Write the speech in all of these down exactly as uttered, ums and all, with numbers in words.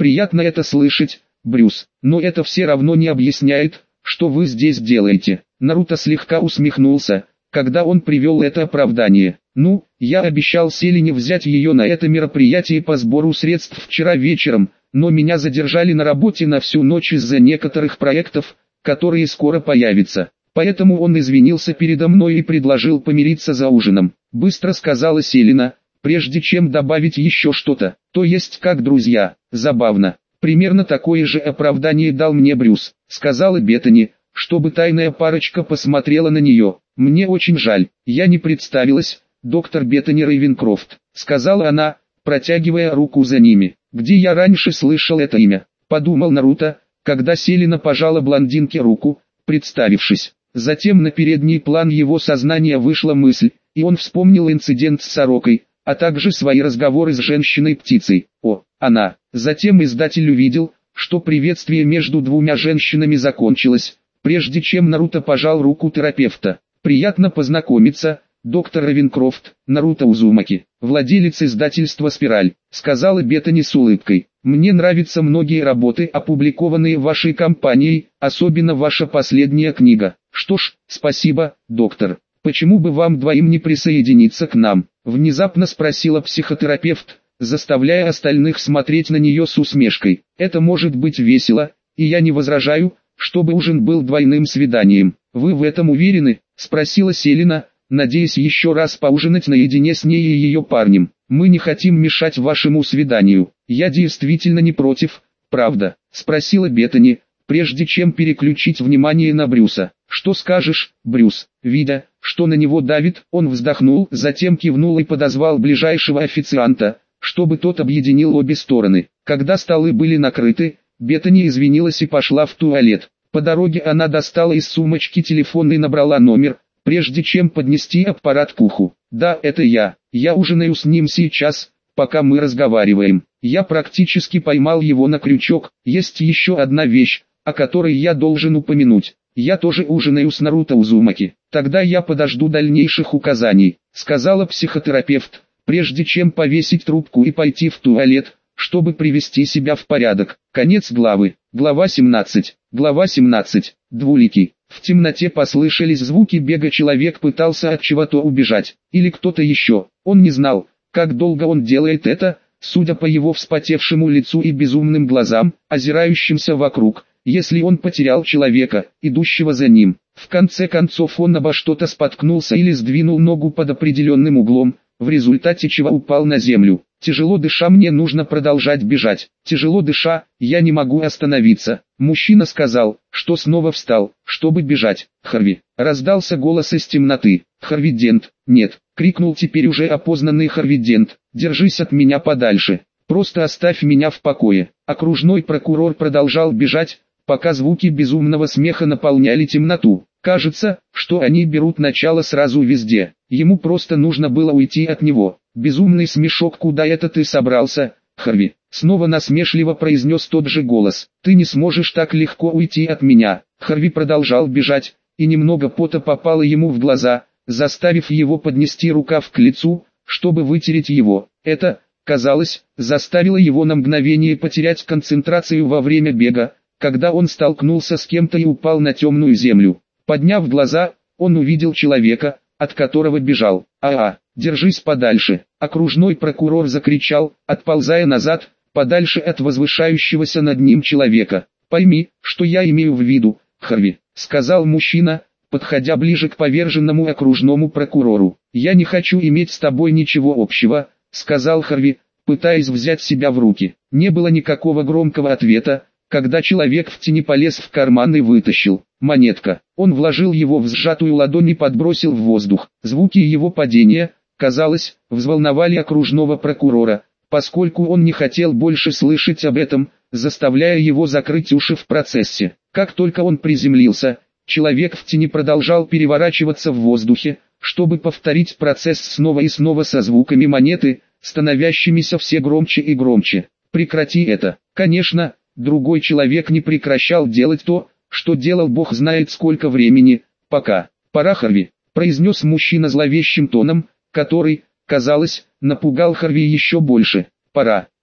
Приятно это слышать, Брюс, но это все равно не объясняет, что вы здесь делаете. Наруто слегка усмехнулся, когда он привел это оправдание. Ну, я обещал Селине взять ее на это мероприятие по сбору средств вчера вечером, но меня задержали на работе на всю ночь из-за некоторых проектов, которые скоро появятся. Поэтому он извинился передо мной и предложил помириться за ужином. Быстро сказала Селина, прежде чем добавить еще что-то. То есть как друзья. Забавно. Примерно такое же оправдание дал мне Брюс, сказала Беттани, чтобы тайная парочка посмотрела на нее. Мне очень жаль, я не представилась, доктор Беттани Рейвенкрофт, сказала она, протягивая руку за ними. Где я раньше слышал это имя? Подумал Наруто, когда Селина пожала блондинке руку, представившись. Затем на передний план его сознания вышла мысль, и он вспомнил инцидент с сорокой, а также свои разговоры с женщиной-птицей. О, она. Затем издатель увидел, что приветствие между двумя женщинами закончилось, прежде чем Наруто пожал руку терапевта. Приятно познакомиться, доктор Рейвенкрофт, Наруто Узумаки, владелец издательства «Спираль», сказала Беттани с улыбкой. Мне нравятся многие работы, опубликованные вашей компанией, особенно ваша последняя книга. Что ж, спасибо, доктор. Почему бы вам двоим не присоединиться к нам? Внезапно спросила психотерапевт, заставляя остальных смотреть на нее с усмешкой. Это может быть весело, и я не возражаю, чтобы ужин был двойным свиданием. Вы в этом уверены? Спросила Селина, надеясь еще раз поужинать наедине с ней и ее парнем. Мы не хотим мешать вашему свиданию. Я действительно не против, правда? Спросила Беттани, прежде чем переключить внимание на Брюса. Что скажешь, Брюс? Видя, что на него давит, он вздохнул, затем кивнул и подозвал ближайшего официанта, чтобы тот объединил обе стороны. Когда столы были накрыты, Беттани извинилась и пошла в туалет. По дороге она достала из сумочки телефон и набрала номер, прежде чем поднести аппарат к уху. Да, это я. Я ужинаю с ним сейчас, пока мы разговариваем. Я практически поймал его на крючок. Есть еще одна вещь, о которой я должен упомянуть. Я тоже ужинаю с Наруто Узумаки. Тогда я подожду дальнейших указаний, сказала психотерапевт, прежде чем повесить трубку и пойти в туалет, чтобы привести себя в порядок. Конец главы. Глава семнадцать. Глава семнадцать. Двуликий. В темноте послышались звуки бега, человек пытался от чего-то убежать, или кто-то еще. Он не знал, как долго он делает это, судя по его вспотевшему лицу и безумным глазам, озирающимся вокруг, если он потерял человека, идущего за ним. В конце концов он обо что-то споткнулся или сдвинул ногу под определенным углом, в результате чего упал на землю. Тяжело дыша, мне нужно продолжать бежать. Тяжело дыша, я не могу остановиться. Мужчина сказал, что снова встал, чтобы бежать. Харви. Раздался голос из темноты. Харви Дент. Нет. Крикнул теперь уже опознанный Харви Дент. Держись от меня подальше. Просто оставь меня в покое. Окружной прокурор продолжал бежать, пока звуки безумного смеха наполняли темноту. Кажется, что они берут начало сразу везде. Ему просто нужно было уйти от него. Безумный смешок. Куда это ты собрался, Харви? Снова насмешливо произнес тот же голос. Ты не сможешь так легко уйти от меня. Харви продолжал бежать, и немного пота попало ему в глаза, заставив его поднести рукав к лицу, чтобы вытереть его. Это, казалось, заставило его на мгновение потерять концентрацию во время бега, когда он столкнулся с кем-то и упал на темную землю. Подняв глаза, он увидел человека, от которого бежал. «А-а, держись подальше!» Окружной прокурор закричал, отползая назад, подальше от возвышающегося над ним человека. «Пойми, что я имею в виду, Харви», — сказал мужчина, подходя ближе к поверженному окружному прокурору. «Я не хочу иметь с тобой ничего общего», — сказал Харви, пытаясь взять себя в руки. Не было никакого громкого ответа, когда человек в тени полез в карман и вытащил монетка. Он вложил его в сжатую ладонь и подбросил в воздух. Звуки его падения, казалось, взволновали окружного прокурора, поскольку он не хотел больше слышать об этом, заставляя его закрыть уши в процессе. Как только он приземлился, человек в тени продолжал переворачиваться в воздухе, чтобы повторить процесс снова и снова со звуками монеты, становящимися все громче и громче. «Прекрати это!» Конечно, другой человек не прекращал делать то, что делал бог знает сколько времени. «Пока. Пора, Харви», — произнес мужчина зловещим тоном, который, казалось, напугал Харви еще больше. «Пора».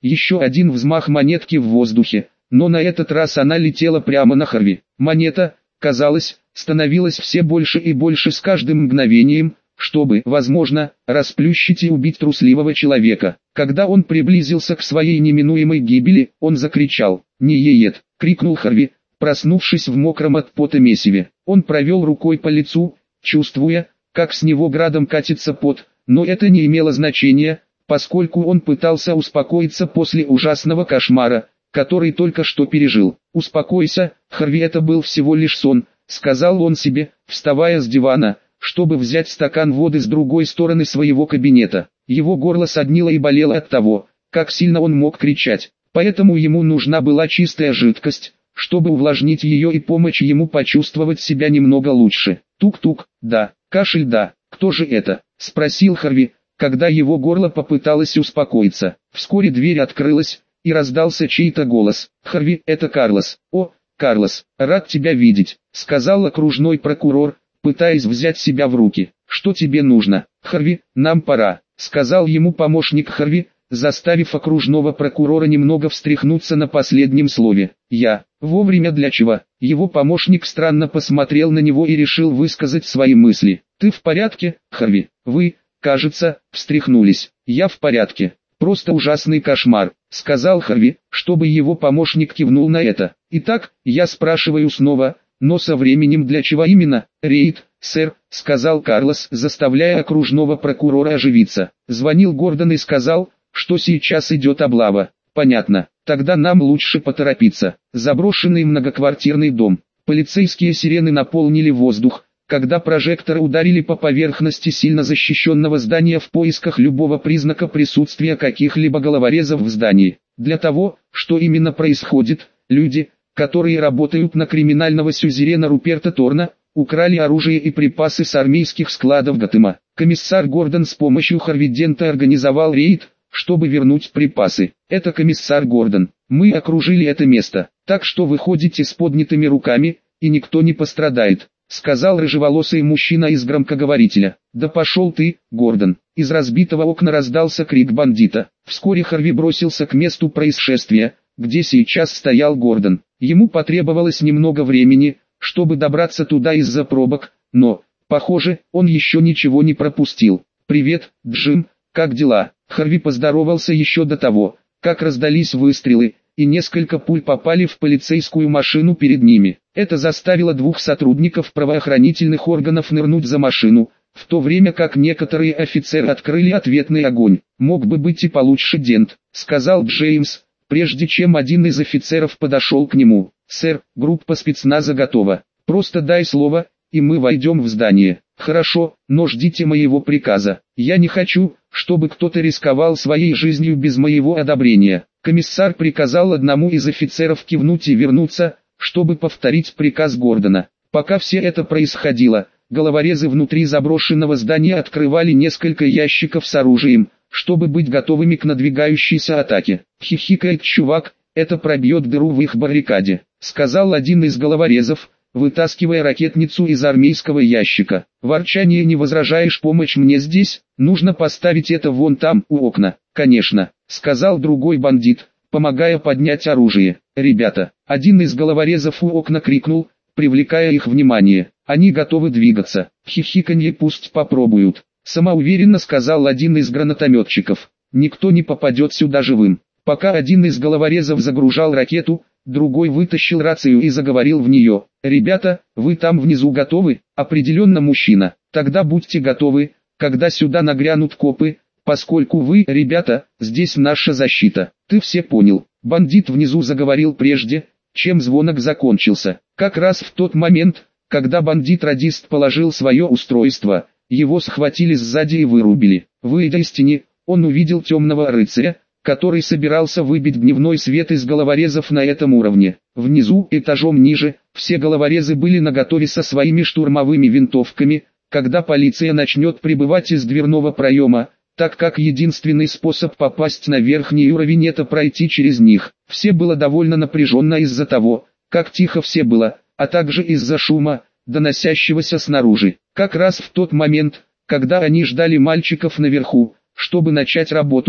Еще один взмах монетки в воздухе, но на этот раз она летела прямо на Харви. Монета, казалось, становилась все больше и больше с каждым мгновением, чтобы, возможно, расплющить и убить трусливого человека. Когда он приблизился к своей неминуемой гибели, он закричал: «Не еет!» — крикнул Харви, проснувшись в мокром от пота месиве. Он провел рукой по лицу, чувствуя, как с него градом катится пот, но это не имело значения, поскольку он пытался успокоиться после ужасного кошмара, который только что пережил. «Успокойся, Харви, это был всего лишь сон», — сказал он себе, вставая с дивана, чтобы взять стакан воды с другой стороны своего кабинета. Его горло соднило и болело от того, как сильно он мог кричать, поэтому ему нужна была чистая жидкость, чтобы увлажнить ее и помочь ему почувствовать себя немного лучше. Тук-тук, да, кашель, да, кто же это? — спросил Харви, когда его горло попыталось успокоиться. Вскоре дверь открылась, и раздался чей-то голос. «Харви, это Карлос». «О, Карлос, рад тебя видеть», — сказал окружной прокурор, пытаясь взять себя в руки. «Что тебе нужно?» «Харви, нам пора», — сказал ему помощник Харви, заставив окружного прокурора немного встряхнуться на последнем слове. «Я, вовремя для чего?» Его помощник странно посмотрел на него и решил высказать свои мысли. «Ты в порядке, Харви?» «Вы, кажется, встряхнулись». «Я в порядке. Просто ужасный кошмар», — сказал Харви, чтобы его помощник кивнул на это. «Итак, я спрашиваю снова, но со временем для чего именно?» «Рейд, сэр», — сказал Карлос, заставляя окружного прокурора оживиться. «Звонил Гордон и сказал, что сейчас идет облава». «Понятно, тогда нам лучше поторопиться». Заброшенный многоквартирный дом. Полицейские сирены наполнили воздух, когда прожекторы ударили по поверхности сильно защищенного здания в поисках любого признака присутствия каких-либо головорезов в здании. Для того, что именно происходит, люди, которые работают на криминального сюзерена Руперта Торна, украли оружие и припасы с армейских складов Готэма. Комиссар Гордон с помощью Харви Дента организовал рейд, чтобы вернуть припасы. «Это комиссар Гордон. Мы окружили это место, так что вы ходите с поднятыми руками, и никто не пострадает», — сказал рыжеволосый мужчина из громкоговорителя. «Да пошел ты, Гордон!» Из разбитого окна раздался крик бандита. Вскоре Харви бросился к месту происшествия, где сейчас стоял Гордон. Ему потребовалось немного времени, чтобы добраться туда из-за пробок, но, похоже, он еще ничего не пропустил. «Привет, Джим, как дела?» Харви поздоровался еще до того, как раздались выстрелы, и несколько пуль попали в полицейскую машину перед ними. Это заставило двух сотрудников правоохранительных органов нырнуть за машину, в то время как некоторые офицеры открыли ответный огонь. «Мог бы быть и получше, Дент», — сказал Джеймс, прежде чем один из офицеров подошел к нему. «Сэр, группа спецназа готова. Просто дай слово, и мы войдем в здание». «Хорошо, но ждите моего приказа. Я не хочу, чтобы кто-то рисковал своей жизнью без моего одобрения». Комиссар приказал одному из офицеров кивнуть и вернуться, чтобы повторить приказ Гордона. Пока все это происходило, головорезы внутри заброшенного здания открывали несколько ящиков с оружием, чтобы быть готовыми к надвигающейся атаке. «Хихикает чувак, это пробьет дыру в их баррикаде», — сказал один из головорезов, вытаскивая ракетницу из армейского ящика. «Ворчание, не возражаешь, помочь мне здесь? Нужно поставить это вон там, у окна». «Конечно», — сказал другой бандит, помогая поднять оружие. «Ребята», — один из головорезов у окна крикнул, привлекая их внимание. «Они готовы двигаться». «Хихиканье пусть попробуют», — самоуверенно сказал один из гранатометчиков. «Никто не попадет сюда живым». Пока один из головорезов загружал ракету, другой вытащил рацию и заговорил в нее. «Ребята, вы там внизу готовы?» «Определенно, мужчина. Тогда будьте готовы, когда сюда нагрянут копы, поскольку вы, ребята, здесь наша защита». «Ты все понял». Бандит внизу заговорил прежде, чем звонок закончился. Как раз в тот момент, когда бандит-радист положил свое устройство, его схватили сзади и вырубили. Выйдя из тени, он увидел темного рыцаря, который собирался выбить дневной свет из головорезов на этом уровне. Внизу, этажом ниже, все головорезы были наготове со своими штурмовыми винтовками, когда полиция начнет прибывать из дверного проема, так как единственный способ попасть на верхний уровень — это пройти через них. Все было довольно напряженно из-за того, как тихо все было, а также из-за шума, доносящегося снаружи. Как раз в тот момент, когда они ждали мальчиков наверху, чтобы начать работу,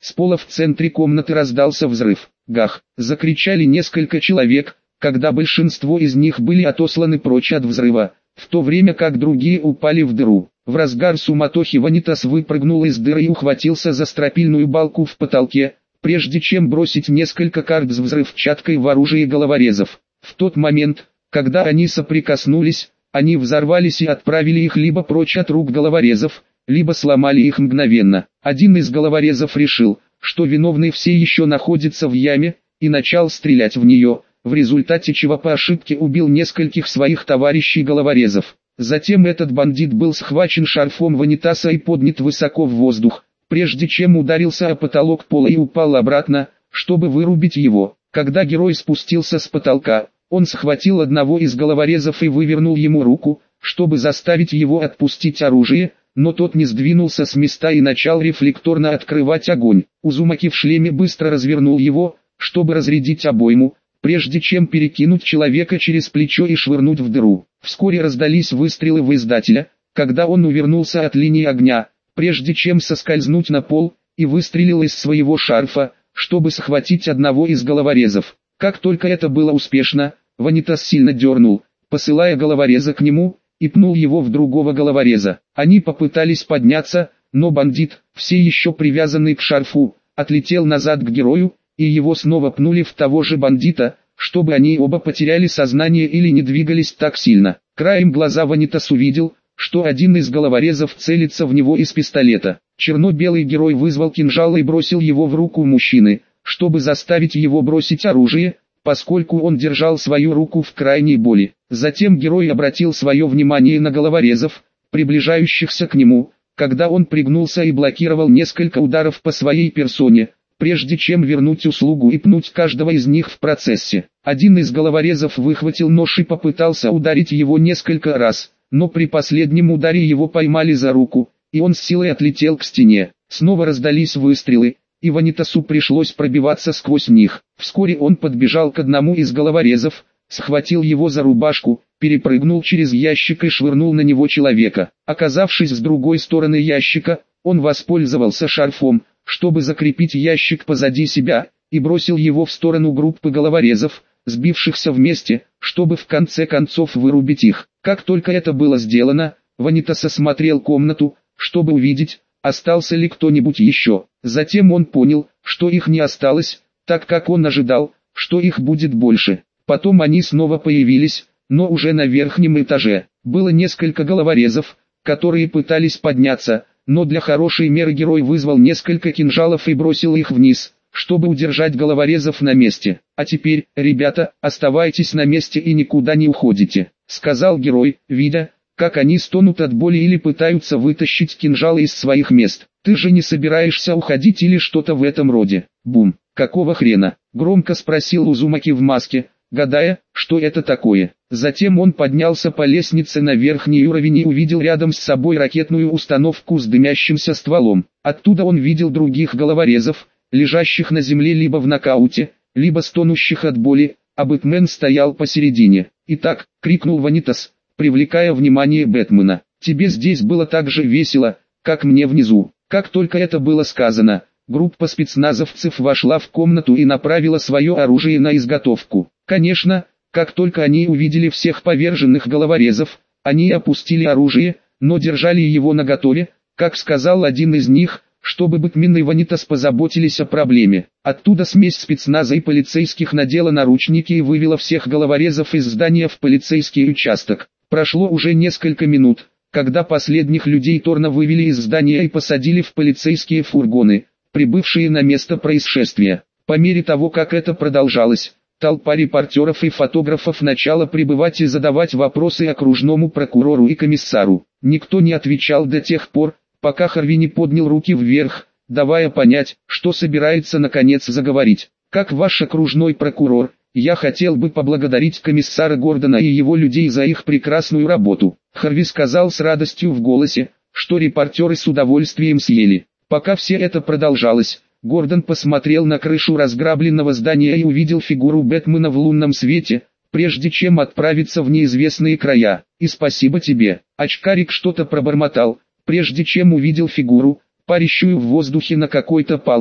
С пола в центре комнаты раздался взрыв. Гах! Закричали несколько человек, когда большинство из них были отосланы прочь от взрыва, в то время как другие упали в дыру. В разгар суматохи Ванитас выпрыгнул из дыры и ухватился за стропильную балку в потолке, прежде чем бросить несколько карт с взрывчаткой в оружие головорезов. В тот момент, когда они соприкоснулись, они взорвались и отправили их либо прочь от рук головорезов, либо сломали их мгновенно. Один из головорезов решил, что виновный все еще находится в яме, и начал стрелять в нее, в результате чего по ошибке убил нескольких своих товарищей-головорезов. Затем этот бандит был схвачен шарфом Ванитаса и поднят высоко в воздух, прежде чем ударился о потолок пола и упал обратно, чтобы вырубить его. Когда герой спустился с потолка, он схватил одного из головорезов и вывернул ему руку, чтобы заставить его отпустить оружие, но тот не сдвинулся с места и начал рефлекторно открывать огонь. Узумаки в шлеме быстро развернул его, чтобы разрядить обойму, прежде чем перекинуть человека через плечо и швырнуть в дыру. Вскоре раздались выстрелы в издателя, когда он увернулся от линии огня, прежде чем соскользнуть на пол, и выстрелил из своего шарфа, чтобы схватить одного из головорезов. Как только это было успешно, Ванитас сильно дернул, посылая головореза к нему, и пнул его в другого головореза. Они попытались подняться, но бандит, все еще привязанный к шарфу, отлетел назад к герою, и его снова пнули в того же бандита, чтобы они оба потеряли сознание или не двигались так сильно. Краем глаза Ванитас увидел, что один из головорезов целится в него из пистолета. Черно-белый герой вызвал кинжал и бросил его в руку мужчины, чтобы заставить его бросить оружие, поскольку он держал свою руку в крайней боли. Затем герой обратил свое внимание на головорезов, приближающихся к нему, когда он пригнулся и блокировал несколько ударов по своей персоне, прежде чем вернуть услугу и пнуть каждого из них в процессе. Один из головорезов выхватил нож и попытался ударить его несколько раз, но при последнем ударе его поймали за руку, и он с силой отлетел к стене. Снова раздались выстрелы, и Ванитасу пришлось пробиваться сквозь них. Вскоре он подбежал к одному из головорезов, схватил его за рубашку, перепрыгнул через ящик и швырнул на него человека. Оказавшись с другой стороны ящика, он воспользовался шарфом, чтобы закрепить ящик позади себя, и бросил его в сторону группы головорезов, сбившихся вместе, чтобы в конце концов вырубить их. Как только это было сделано, Ванитас осмотрел комнату, чтобы увидеть, остался ли кто-нибудь еще. Затем он понял, что их не осталось, так как он ожидал, что их будет больше. Потом они снова появились, но уже на верхнем этаже. Было несколько головорезов, которые пытались подняться, но для хорошей меры герой вызвал несколько кинжалов и бросил их вниз, чтобы удержать головорезов на месте. «А теперь, ребята, оставайтесь на месте и никуда не уходите», — сказал герой, видя, как они стонут от боли или пытаются вытащить кинжалы из своих мест. «Ты же не собираешься уходить или что-то в этом роде?» «Бум! Какого хрена?» — громко спросил Узумаки в маске, гадая, что это такое. Затем он поднялся по лестнице на верхний уровень и увидел рядом с собой ракетную установку с дымящимся стволом. Оттуда он видел других головорезов, лежащих на земле либо в нокауте, либо стонущих от боли, а Бэтмен стоял посередине. «Итак», — крикнул Ванитас, привлекая внимание Бэтмена, «тебе здесь было так же весело, как мне внизу». Как только это было сказано, группа спецназовцев вошла в комнату и направила свое оружие на изготовку. Конечно, как только они увидели всех поверженных головорезов, они опустили оружие, но держали его наготове, как сказал один из них, чтобы Бэтмен и Ванитас позаботились о проблеме. Оттуда смесь спецназа и полицейских надела наручники и вывела всех головорезов из здания в полицейский участок. Прошло уже несколько минут, когда последних людей Торна вывели из здания и посадили в полицейские фургоны, прибывшие на место происшествия. По мере того, как это продолжалось, толпа репортеров и фотографов начала прибывать и задавать вопросы окружному прокурору и комиссару. Никто не отвечал до тех пор, пока Харви не поднял руки вверх, давая понять, что собирается наконец заговорить. «Как ваш окружной прокурор, я хотел бы поблагодарить комиссара Гордона и его людей за их прекрасную работу». Харви сказал с радостью в голосе, что репортеры с удовольствием съели. Пока все это продолжалось, Гордон посмотрел на крышу разграбленного здания и увидел фигуру Бэтмена в лунном свете, прежде чем отправиться в неизвестные края. «И спасибо тебе». Очкарик что-то пробормотал, прежде чем увидел фигуру, парящую в воздухе на какой-то палке,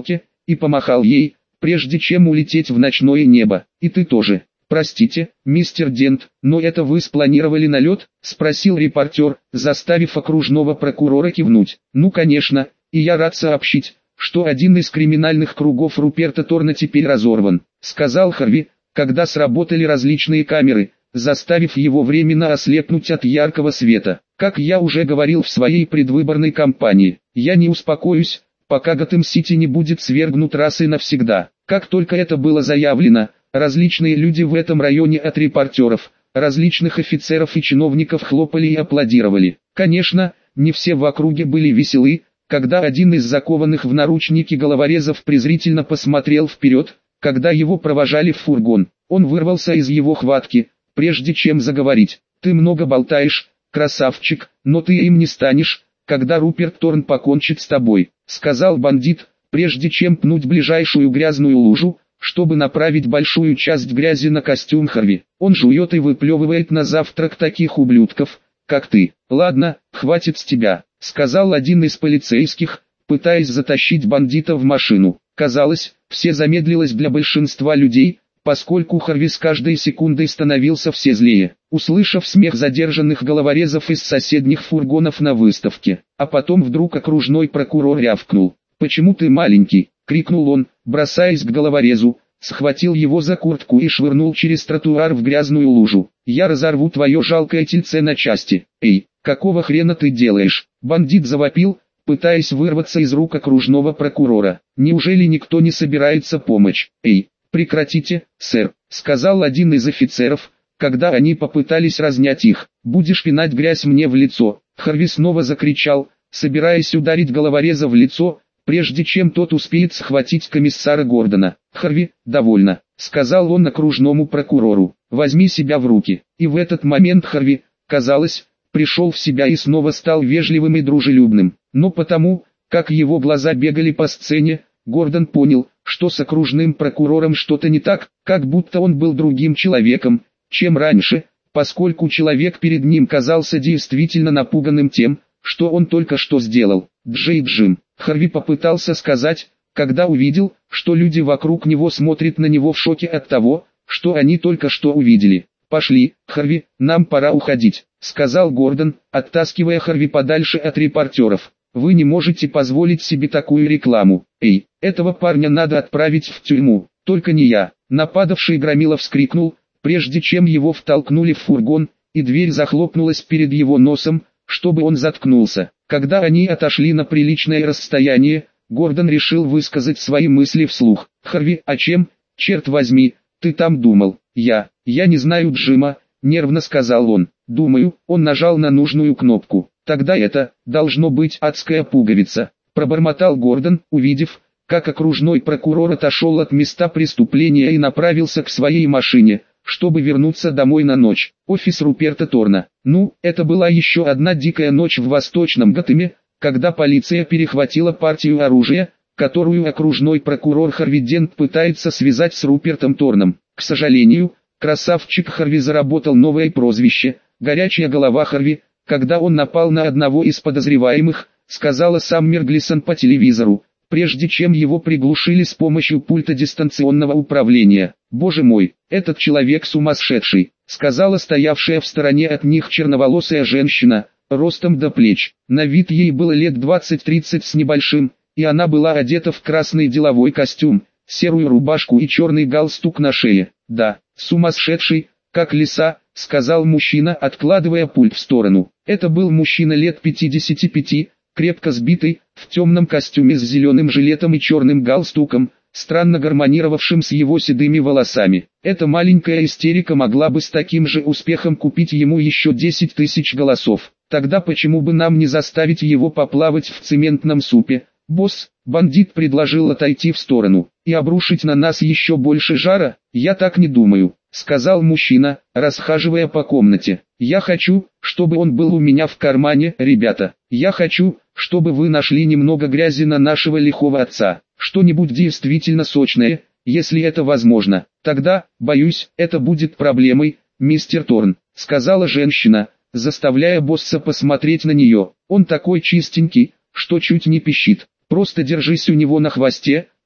и помахал ей, прежде чем улететь в ночное небо. «И ты тоже». «Простите, мистер Дент, но это вы спланировали налет?» – спросил репортер, заставив окружного прокурора кивнуть. «Ну конечно, и я рад сообщить, что один из криминальных кругов Руперта Торна теперь разорван», – сказал Харви, когда сработали различные камеры, заставив его временно ослепнуть от яркого света. «Как я уже говорил в своей предвыборной кампании, я не успокоюсь, пока Готэм-Сити не будет свергнут раз и навсегда». Как только это было заявлено, различные люди в этом районе от репортеров, различных офицеров и чиновников хлопали и аплодировали. Конечно, не все в округе были веселы, когда один из закованных в наручники головорезов презрительно посмотрел вперед, когда его провожали в фургон. Он вырвался из его хватки, прежде чем заговорить. «Ты много болтаешь, красавчик, но ты им не станешь, когда Руперт Торн покончит с тобой», — сказал бандит, прежде чем пнуть ближайшую грязную лужу, чтобы направить большую часть грязи на костюм Харви. «Он жует и выплевывает на завтрак таких ублюдков, как ты». «Ладно, хватит с тебя», — сказал один из полицейских, пытаясь затащить бандита в машину. Казалось, все замедлилось для большинства людей, поскольку Харви с каждой секундой становился все злее, услышав смех задержанных головорезов из соседних фургонов на выставке. А потом вдруг окружной прокурор рявкнул. «Почему ты маленький?» — крикнул он, бросаясь к головорезу, схватил его за куртку и швырнул через тротуар в грязную лужу. «Я разорву твое жалкое тельце на части». «Эй, какого хрена ты делаешь?» Бандит завопил, пытаясь вырваться из рук окружного прокурора. «Неужели никто не собирается помочь?» «Эй, прекратите, сэр», — сказал один из офицеров, когда они попытались разнять их. «Будешь пинать грязь мне в лицо». Харви снова закричал, собираясь ударить головореза в лицо, прежде чем тот успеет схватить комиссара Гордона. «Харви, довольно», — сказал он окружному прокурору. «Возьми себя в руки». И в этот момент Харви, казалось, пришел в себя и снова стал вежливым и дружелюбным. Но потому, как его глаза бегали по сцене, Гордон понял, что с окружным прокурором что-то не так, как будто он был другим человеком, чем раньше, поскольку человек перед ним казался действительно напуганным тем, что он только что сделал. «Джей Джим», Харви попытался сказать, когда увидел, что люди вокруг него смотрят на него в шоке от того, что они только что увидели. «Пошли, Харви, нам пора уходить», — сказал Гордон, оттаскивая Харви подальше от репортеров. «Вы не можете позволить себе такую рекламу. Эй, этого парня надо отправить в тюрьму, только не я». Нападавший громила вскрикнул, прежде чем его втолкнули в фургон, и дверь захлопнулась перед его носом, чтобы он заткнулся. Когда они отошли на приличное расстояние, Гордон решил высказать свои мысли вслух. «Харви, о чем, черт возьми, ты там думал?» «Я, я не знаю Джима», — нервно сказал он. «Думаю», — он нажал на нужную кнопку. «Тогда это, должно быть, адская пуговица», — пробормотал Гордон, увидев, как окружной прокурор отошел от места преступления и направился к своей машине, чтобы вернуться домой на ночь. Офис Руперта Торна. Ну, это была еще одна дикая ночь в Восточном Готэме, когда полиция перехватила партию оружия, которую окружной прокурор Харви Дент пытается связать с Рупертом Торном. К сожалению, красавчик Харви заработал новое прозвище «Горячая голова Харви», когда он напал на одного из подозреваемых, сказала Саммер Глисон по телевизору, прежде чем его приглушили с помощью пульта дистанционного управления. «Боже мой, этот человек сумасшедший», — сказала стоявшая в стороне от них черноволосая женщина, ростом до плеч. На вид ей было лет двадцать-тридцать с небольшим, и она была одета в красный деловой костюм, серую рубашку и черный галстук на шее. «Да, сумасшедший, как лиса», — сказал мужчина, откладывая пульт в сторону. Это был мужчина лет пятидесяти пяти, крепко сбитый, в темном костюме с зеленым жилетом и черным галстуком, странно гармонировавшим с его седыми волосами. Эта маленькая истерика могла бы с таким же успехом купить ему еще десять тысяч голосов. Тогда почему бы нам не заставить его поплавать в цементном супе? «Босс», бандит предложил отойти в сторону, «и обрушить на нас еще больше жара?» «Я так не думаю», — сказал мужчина, расхаживая по комнате. «Я хочу, чтобы он был у меня в кармане, ребята. Я хочу, чтобы вы нашли немного грязи на нашего лихого отца, что-нибудь действительно сочное, если это возможно. Тогда, боюсь, это будет проблемой, мистер Торн», — сказала женщина, заставляя босса посмотреть на нее. «Он такой чистенький, что чуть не пищит. Просто держись у него на хвосте,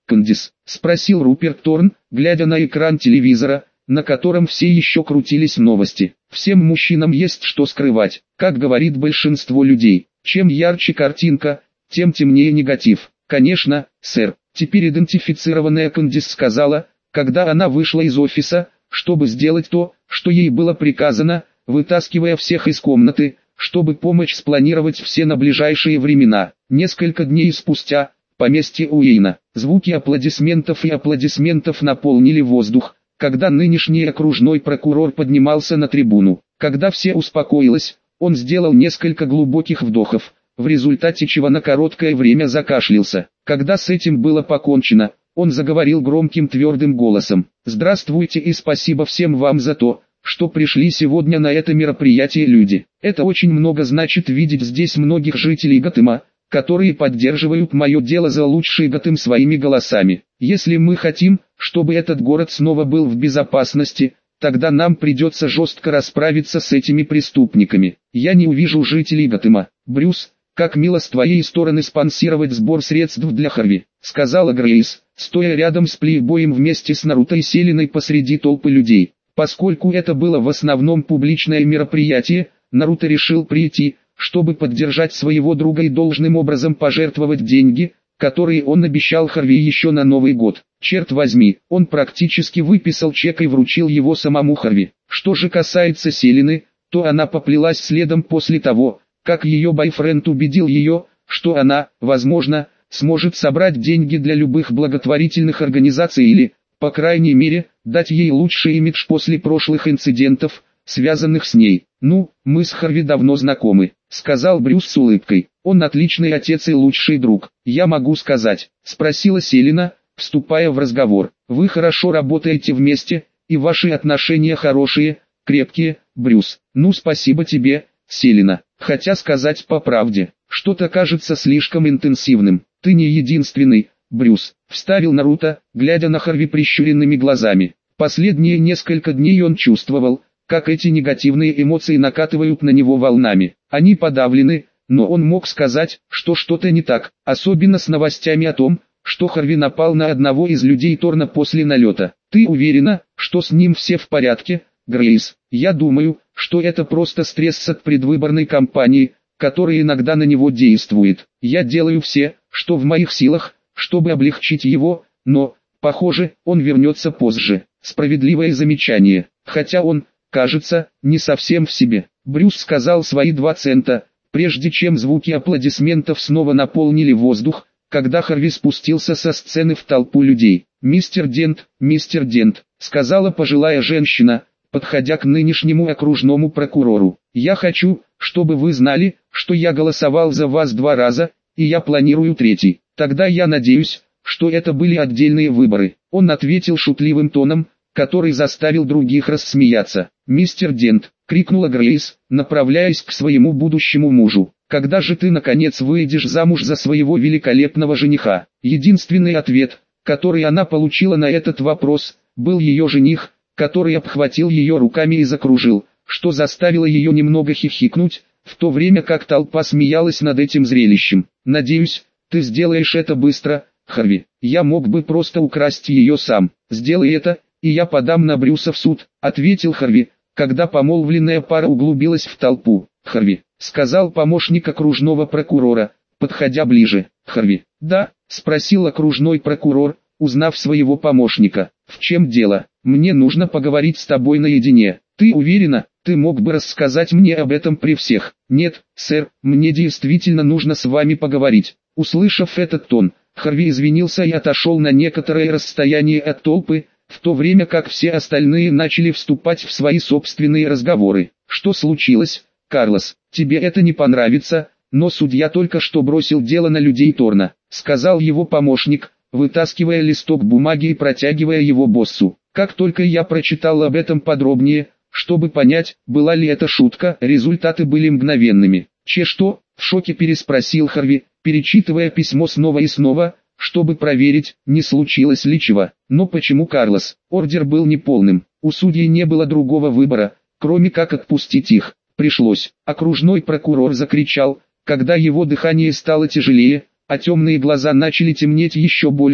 Кандис?» — спросил Руперт Торн, глядя на экран телевизора, на котором все еще крутились новости. «Всем мужчинам есть что скрывать, как говорит большинство людей. Чем ярче картинка, тем темнее негатив». «Конечно, сэр», — теперь идентифицированная Кандис сказала, когда она вышла из офиса, чтобы сделать то, что ей было приказано, вытаскивая всех из комнаты, чтобы помочь спланировать все на ближайшие времена. Несколько дней спустя, поместье Уэйна, звуки аплодисментов и аплодисментов наполнили воздух, когда нынешний окружной прокурор поднимался на трибуну. Когда все успокоилось, он сделал несколько глубоких вдохов, в результате чего на короткое время закашлялся. Когда с этим было покончено, он заговорил громким твердым голосом: «Здравствуйте и спасибо всем вам за то, что пришли сегодня на это мероприятие, люди. Это очень много значит видеть здесь многих жителей Готэма, которые поддерживают мое дело за лучший Готэм своими голосами. Если мы хотим, чтобы этот город снова был в безопасности, тогда нам придется жестко расправиться с этими преступниками. Я не увижу жителей Готэма. Брюс, как мило с твоей стороны спонсировать сбор средств для Харви», — сказала Грейс, стоя рядом с плейбоем вместе с Наруто и Селиной посреди толпы людей. Поскольку это было в основном публичное мероприятие, Наруто решил прийти, чтобы поддержать своего друга и должным образом пожертвовать деньги, которые он обещал Харви еще на Новый год. Черт возьми, он практически выписал чек и вручил его самому Харви. Что же касается Селины, то она поплелась следом после того, как ее бойфренд убедил ее, что она, возможно, сможет собрать деньги для любых благотворительных организаций или, по крайней мере, дать ей лучший имидж после прошлых инцидентов, связанных с ней. «Ну, мы с Харви давно знакомы», — сказал Брюс с улыбкой. «Он отличный отец и лучший друг. Я могу сказать», — спросила Селина, вступая в разговор. «Вы хорошо работаете вместе, и ваши отношения хорошие, крепкие, Брюс». «Ну, спасибо тебе, Селина. Хотя сказать по правде, что-то кажется слишком интенсивным. Ты не единственный, Брюс», — вставил Наруто, глядя на Харви прищуренными глазами. Последние несколько дней он чувствовал, как эти негативные эмоции накатывают на него волнами. Они подавлены, но он мог сказать, что что-то не так, особенно с новостями о том, что Харви напал на одного из людей Торна после налета. «Ты уверена, что с ним все в порядке, Грейс?» «Я думаю, что это просто стресс от предвыборной кампании, который иногда на него действует. Я делаю все, что в моих силах, чтобы облегчить его, но, похоже, он вернется позже». Справедливое замечание, хотя он, кажется, не совсем в себе. Брюс сказал свои два цента, прежде чем звуки аплодисментов снова наполнили воздух, когда Харви спустился со сцены в толпу людей. «Мистер Дент, мистер Дент», — сказала пожилая женщина, подходя к нынешнему окружному прокурору. «Я хочу, чтобы вы знали, что я голосовал за вас два раза, и я планирую третий. Тогда я надеюсь, что это были отдельные выборы». Он ответил шутливым тоном, который заставил других рассмеяться. «Мистер Дент», — крикнула Грейс, направляясь к своему будущему мужу, «когда же ты наконец выйдешь замуж за своего великолепного жениха?» Единственный ответ, который она получила на этот вопрос, был ее жених, который обхватил ее руками и закружил, что заставило ее немного хихикнуть, в то время как толпа смеялась над этим зрелищем. «Надеюсь, ты сделаешь это быстро, Харви. Я мог бы просто украсть ее сам. Сделай это, и я подам на Брюса в суд», — ответил Харви, когда помолвленная пара углубилась в толпу. «Харви», — сказал помощник окружного прокурора, подходя ближе. «Харви». «Да», — спросил окружной прокурор, узнав своего помощника. «В чем дело? Мне нужно поговорить с тобой наедине. Ты уверена, ты мог бы рассказать мне об этом при всех?» «Нет, сэр, мне действительно нужно с вами поговорить». Услышав этот тон, Харви извинился и отошел на некоторое расстояние от толпы, в то время как все остальные начали вступать в свои собственные разговоры. «Что случилось, Карлос? Тебе это не понравится, но судья только что бросил дело на людей Торна», — сказал его помощник, вытаскивая листок бумаги и протягивая его боссу. «Как только я прочитал об этом подробнее, чтобы понять, была ли это шутка, результаты были мгновенными». «Че что?» — в шоке переспросил Харви, перечитывая письмо снова и снова, чтобы проверить, не случилось ли чего. «Но почему, Карлос? Ордер был неполным. У судьи не было другого выбора, кроме как отпустить их. Пришлось». Окружной прокурор закричал, когда его дыхание стало тяжелее, а темные глаза начали темнеть еще больше,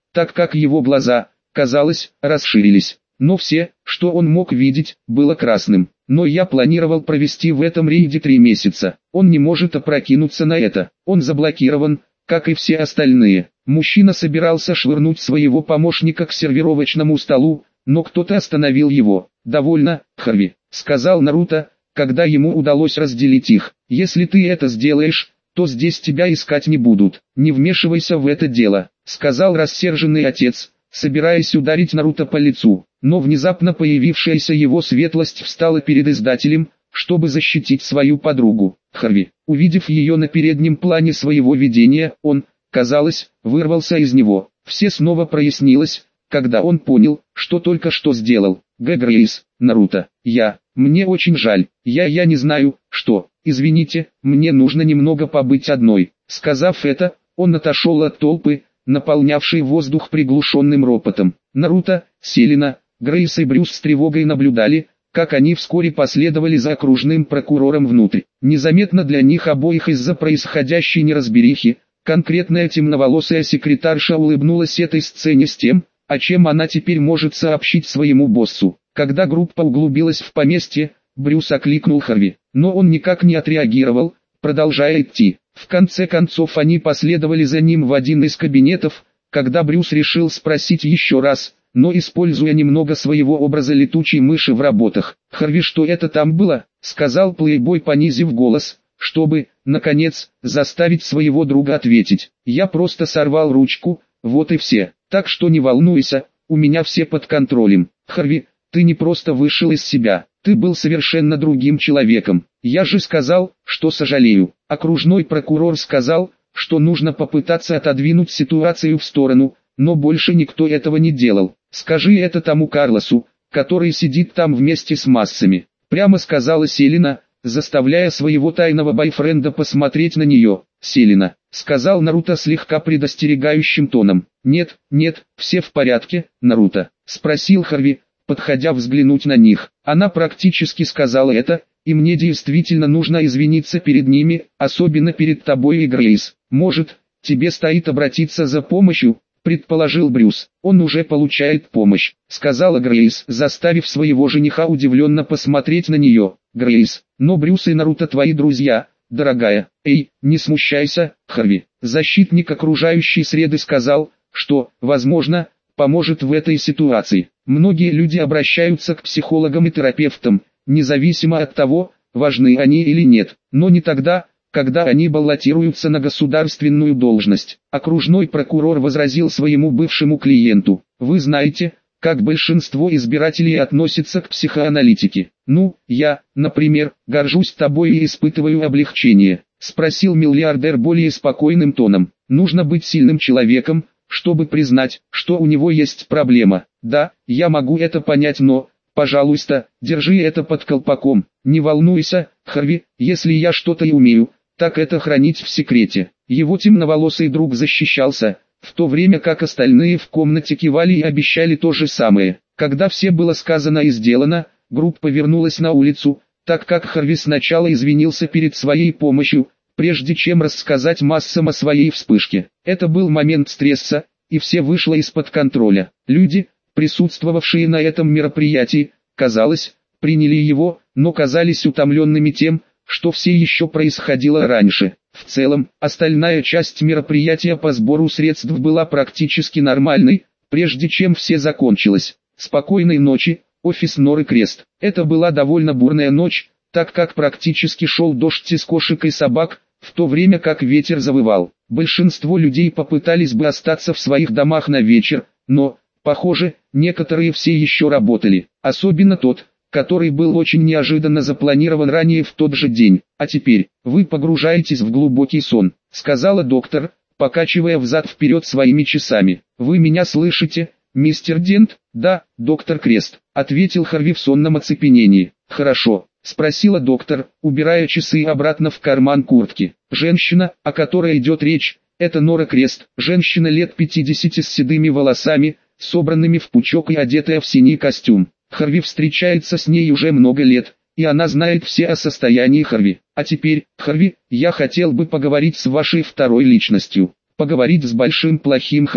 так как его глаза, казалось, расширились. Но все, что он мог видеть, было красным. Но я планировал провести в этом рейде три месяца. Он не может опрокинуться на это. Он заблокирован, как и все остальные. Мужчина собирался швырнуть своего помощника к сервировочному столу, но кто-то остановил его. «Довольно, Харви», — сказал Наруто, когда ему удалось разделить их. «Если ты это сделаешь, то здесь тебя искать не будут. Не вмешивайся в это дело», — сказал рассерженный отец, собираясь ударить Наруто по лицу. Но внезапно появившаяся его светлость встала перед издателем, чтобы защитить свою подругу. Харви, увидев ее на переднем плане своего видения, он, казалось, вырвался из него. Все снова прояснилось, когда он понял, что только что сделал. Г. Грейс, Наруто, я, мне очень жаль, я я не знаю, что, извините, мне нужно немного побыть одной. Сказав это, он отошел от толпы, наполнявшей воздух приглушенным ропотом. Наруто, Селина, Грейс и Брюс с тревогой наблюдали, как они вскоре последовали за окружным прокурором внутрь. Незаметно для них обоих из-за происходящей неразберихи, конкретная темноволосая секретарша улыбнулась этой сцене с тем, о чем она теперь может сообщить своему боссу. Когда группа углубилась в поместье, Брюс окликнул Харви, но он никак не отреагировал, продолжая идти. В конце концов они последовали за ним в один из кабинетов, когда Брюс решил спросить еще раз, но используя немного своего образа летучей мыши в работах. «Харви, что это там было?» — сказал плейбой, понизив голос, чтобы, наконец, заставить своего друга ответить. «Я просто сорвал ручку, вот и все. Так что не волнуйся, у меня все под контролем. Харви, ты не просто вышел из себя, ты был совершенно другим человеком. Я же сказал, что сожалею». Окружной прокурор сказал, что нужно попытаться отодвинуть ситуацию в сторону, но больше никто этого не делал. «Скажи это тому Карлосу, который сидит там вместе с массами», — прямо сказала Селина, заставляя своего тайного бойфренда посмотреть на нее. «Селина», — сказал Наруто слегка предостерегающим тоном. «Нет, нет, все в порядке, Наруто», — спросил Харви, подходя взглянуть на них. Она практически сказала это, и мне действительно нужно извиниться перед ними, особенно перед тобой и Грейс. Может, тебе стоит обратиться за помощью, предположил Брюс. «Он уже получает помощь», — сказала Грейс, заставив своего жениха удивленно посмотреть на нее. «Грейс, но Брюс и Наруто твои друзья, дорогая». «Эй, не смущайся, Харви». Защитник окружающей среды сказал, что, возможно, поможет в этой ситуации. Многие люди обращаются к психологам и терапевтам, независимо от того, важны они или нет, но не тогда, когда они баллотируются на государственную должность. Окружной прокурор возразил своему бывшему клиенту: «Вы знаете, как большинство избирателей относятся к психоаналитике. Ну, я, например, горжусь тобой и испытываю облегчение», — спросил миллиардер более спокойным тоном. «Нужно быть сильным человеком, чтобы признать, что у него есть проблема. Да, я могу это понять, но, пожалуйста, держи это под колпаком. Не волнуйся, Харви, если я что-то и умею, так это хранить в секрете». Его темноволосый друг защищался, в то время как остальные в комнате кивали и обещали то же самое. Когда все было сказано и сделано, группа вернулась на улицу, так как Харви сначала извинился перед своей помощью, прежде чем рассказать массам о своей вспышке. Это был момент стресса, и все вышло из-под контроля. Люди, присутствовавшие на этом мероприятии, казалось, приняли его, но казались утомленными тем, что все еще происходило раньше. В целом, остальная часть мероприятия по сбору средств была практически нормальной, прежде чем все закончилось. Спокойной ночи, офис Норы Крест. Это была довольно бурная ночь, так как практически шел дождь из кошек и собак, в то время как ветер завывал. Большинство людей попытались бы остаться в своих домах на вечер, но, похоже, некоторые все еще работали. Особенно тот, который был очень неожиданно запланирован ранее в тот же день. «А теперь, вы погружаетесь в глубокий сон», — сказала доктор, покачивая взад-вперед своими часами. «Вы меня слышите, мистер Дент?» «Да, доктор Крест», — ответил Харви в сонном оцепенении. «Хорошо», — спросила доктор, убирая часы обратно в карман куртки. «Женщина, о которой идет речь, это Нора Крест, женщина лет пятидесяти с седыми волосами, собранными в пучок и одетая в синий костюм. Харви встречается с ней уже много лет, и она знает все о состоянии Харви. А теперь, Харви, я хотел бы поговорить с вашей второй личностью, поговорить с большим плохим Харвом».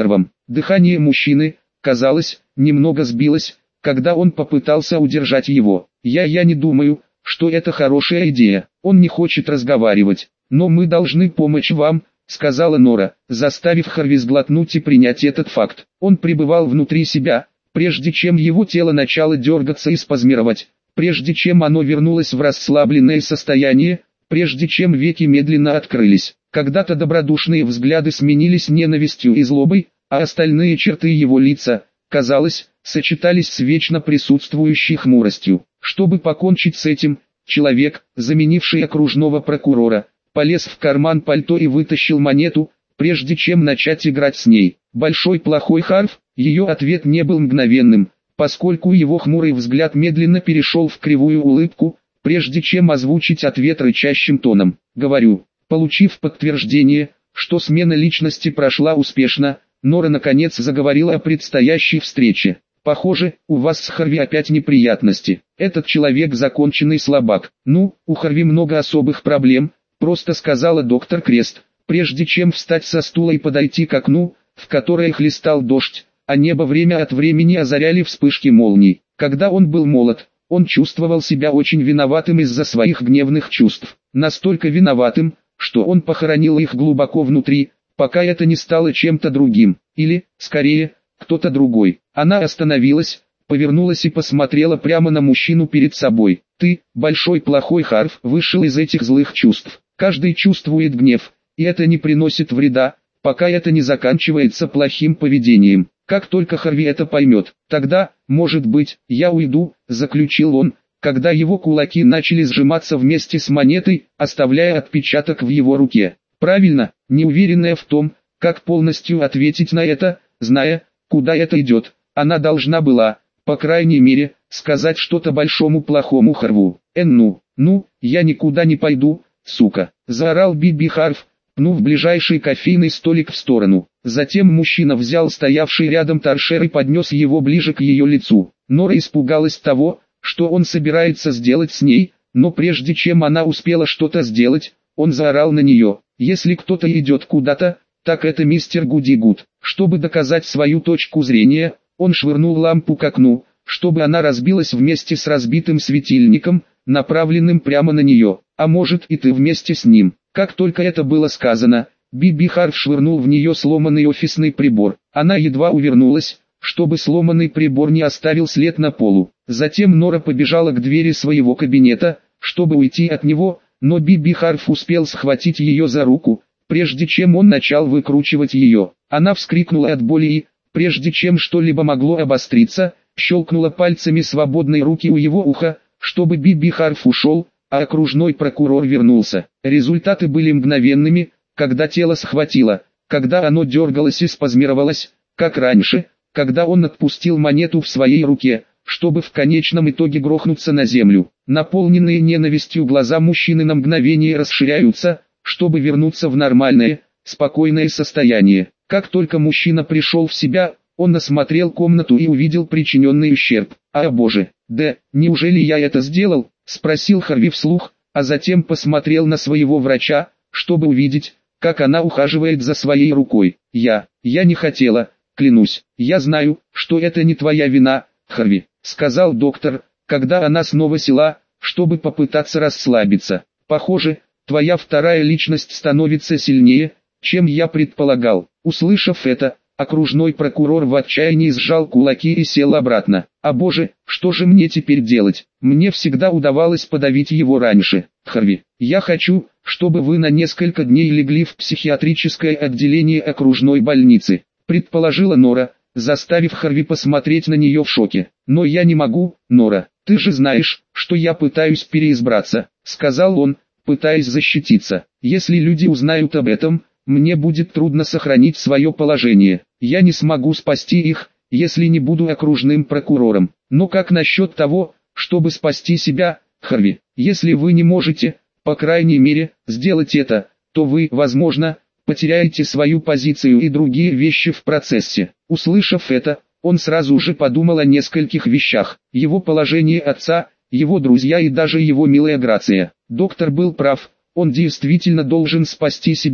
Дыхание мужчины, казалось, немного сбилось, когда он попытался удержать его. «Я, я не думаю, что это хорошая идея. Он не хочет разговаривать. Но мы должны помочь вам», — сказала Нора, заставив Харви сглотнуть и принять этот факт. Он пребывал внутри себя, прежде чем его тело начало дергаться и спазмировать, прежде чем оно вернулось в расслабленное состояние, прежде чем веки медленно открылись. Когда-то добродушные взгляды сменились ненавистью и злобой, а остальные черты его лица, казалось, сочетались с вечно присутствующей хмуростью. Чтобы покончить с этим, человек, заменивший окружного прокурора, полез в карман пальто и вытащил монету, прежде чем начать играть с ней. «Большой плохой Харв?» Ее ответ не был мгновенным, поскольку его хмурый взгляд медленно перешел в кривую улыбку, прежде чем озвучить ответ рычащим тоном. «Говорю». Получив подтверждение, что смена личности прошла успешно, Нора наконец заговорила о предстоящей встрече. «Похоже, у вас с Харви опять неприятности. Этот человек законченный слабак». «Ну, у Харви много особых проблем», — просто сказала доктор Крест, прежде чем встать со стула и подойти к окну, в которое хлестал дождь, а небо время от времени озаряли вспышки молний. Когда он был молод, он чувствовал себя очень виноватым из-за своих гневных чувств. Настолько виноватым, что он похоронил их глубоко внутри, пока это не стало чем-то другим, или, скорее, кто-то другой. Она остановилась, повернулась и посмотрела прямо на мужчину перед собой. «Ты, большой плохой Харв, вышел из этих злых чувств. Каждый чувствует гнев, и это не приносит вреда, пока это не заканчивается плохим поведением. Как только Харви это поймет, тогда, может быть, я уйду», — заключил он, когда его кулаки начали сжиматься вместе с монетой, оставляя отпечаток в его руке. Правильно, неуверенная в том, как полностью ответить на это, зная, куда это идет, она должна была, по крайней мере, сказать что-то большому плохому Харву. «Эн ну, ну, я никуда не пойду, сука», — заорал Биби Харв, пнув ближайший кофейный столик в сторону. Затем мужчина взял стоявший рядом торшер и поднес его ближе к ее лицу. Нора испугалась того, что он собирается сделать с ней, но прежде чем она успела что-то сделать, он заорал на нее. «Если кто-то идет куда-то, так это мистер Гуди-Гуд». Чтобы доказать свою точку зрения, он швырнул лампу к окну, чтобы она разбилась вместе с разбитым светильником, направленным прямо на нее. «А может и ты вместе с ним». Как только это было сказано, Биби Харв швырнул в нее сломанный офисный прибор. Она едва увернулась, чтобы сломанный прибор не оставил след на полу. Затем Нора побежала к двери своего кабинета, чтобы уйти от него, но Биби Харв успел схватить ее за руку, прежде чем он начал выкручивать ее. Она вскрикнула от боли и, прежде чем что-либо могло обостриться, щелкнула пальцами свободной руки у его уха, чтобы Биби Харв ушел, а окружной прокурор вернулся. Результаты были мгновенными, когда тело схватило, когда оно дергалось и спазмировалось, как раньше, когда он отпустил монету в своей руке, чтобы в конечном итоге грохнуться на землю. Наполненные ненавистью глаза мужчины на мгновение расширяются, чтобы вернуться в нормальное, спокойное состояние. Как только мужчина пришел в себя, он осмотрел комнату и увидел причиненный ущерб. «А боже, да, неужели я это сделал?» — спросил Харви вслух, а затем посмотрел на своего врача, чтобы увидеть, как она ухаживает за своей рукой. «Я, я не хотела, клянусь, я знаю, что это не твоя вина, Харви», — сказал доктор, когда она снова села, чтобы попытаться расслабиться. «Похоже, твоя вторая личность становится сильнее, чем я предполагал». Услышав это, окружной прокурор в отчаянии сжал кулаки и сел обратно. «А боже, что же мне теперь делать? Мне всегда удавалось подавить его раньше. Харви, я хочу, чтобы вы на несколько дней легли в психиатрическое отделение окружной больницы», предположила Нора, заставив Харви посмотреть на нее в шоке. «Но я не могу, Нора, ты же знаешь, что я пытаюсь переизбраться», сказал он, пытаясь защититься. «Если люди узнают об этом, мне будет трудно сохранить свое положение. Я не смогу спасти их, если не буду окружным прокурором. Но как насчет того, чтобы спасти себя, Харви? Если вы не можете, по крайней мере, сделать это, то вы, возможно, потеряете свою позицию и другие вещи в процессе». Услышав это, он сразу же подумал о нескольких вещах. Его положение отца, его друзья и даже его милая Грация. Доктор был прав, он действительно должен спасти себя,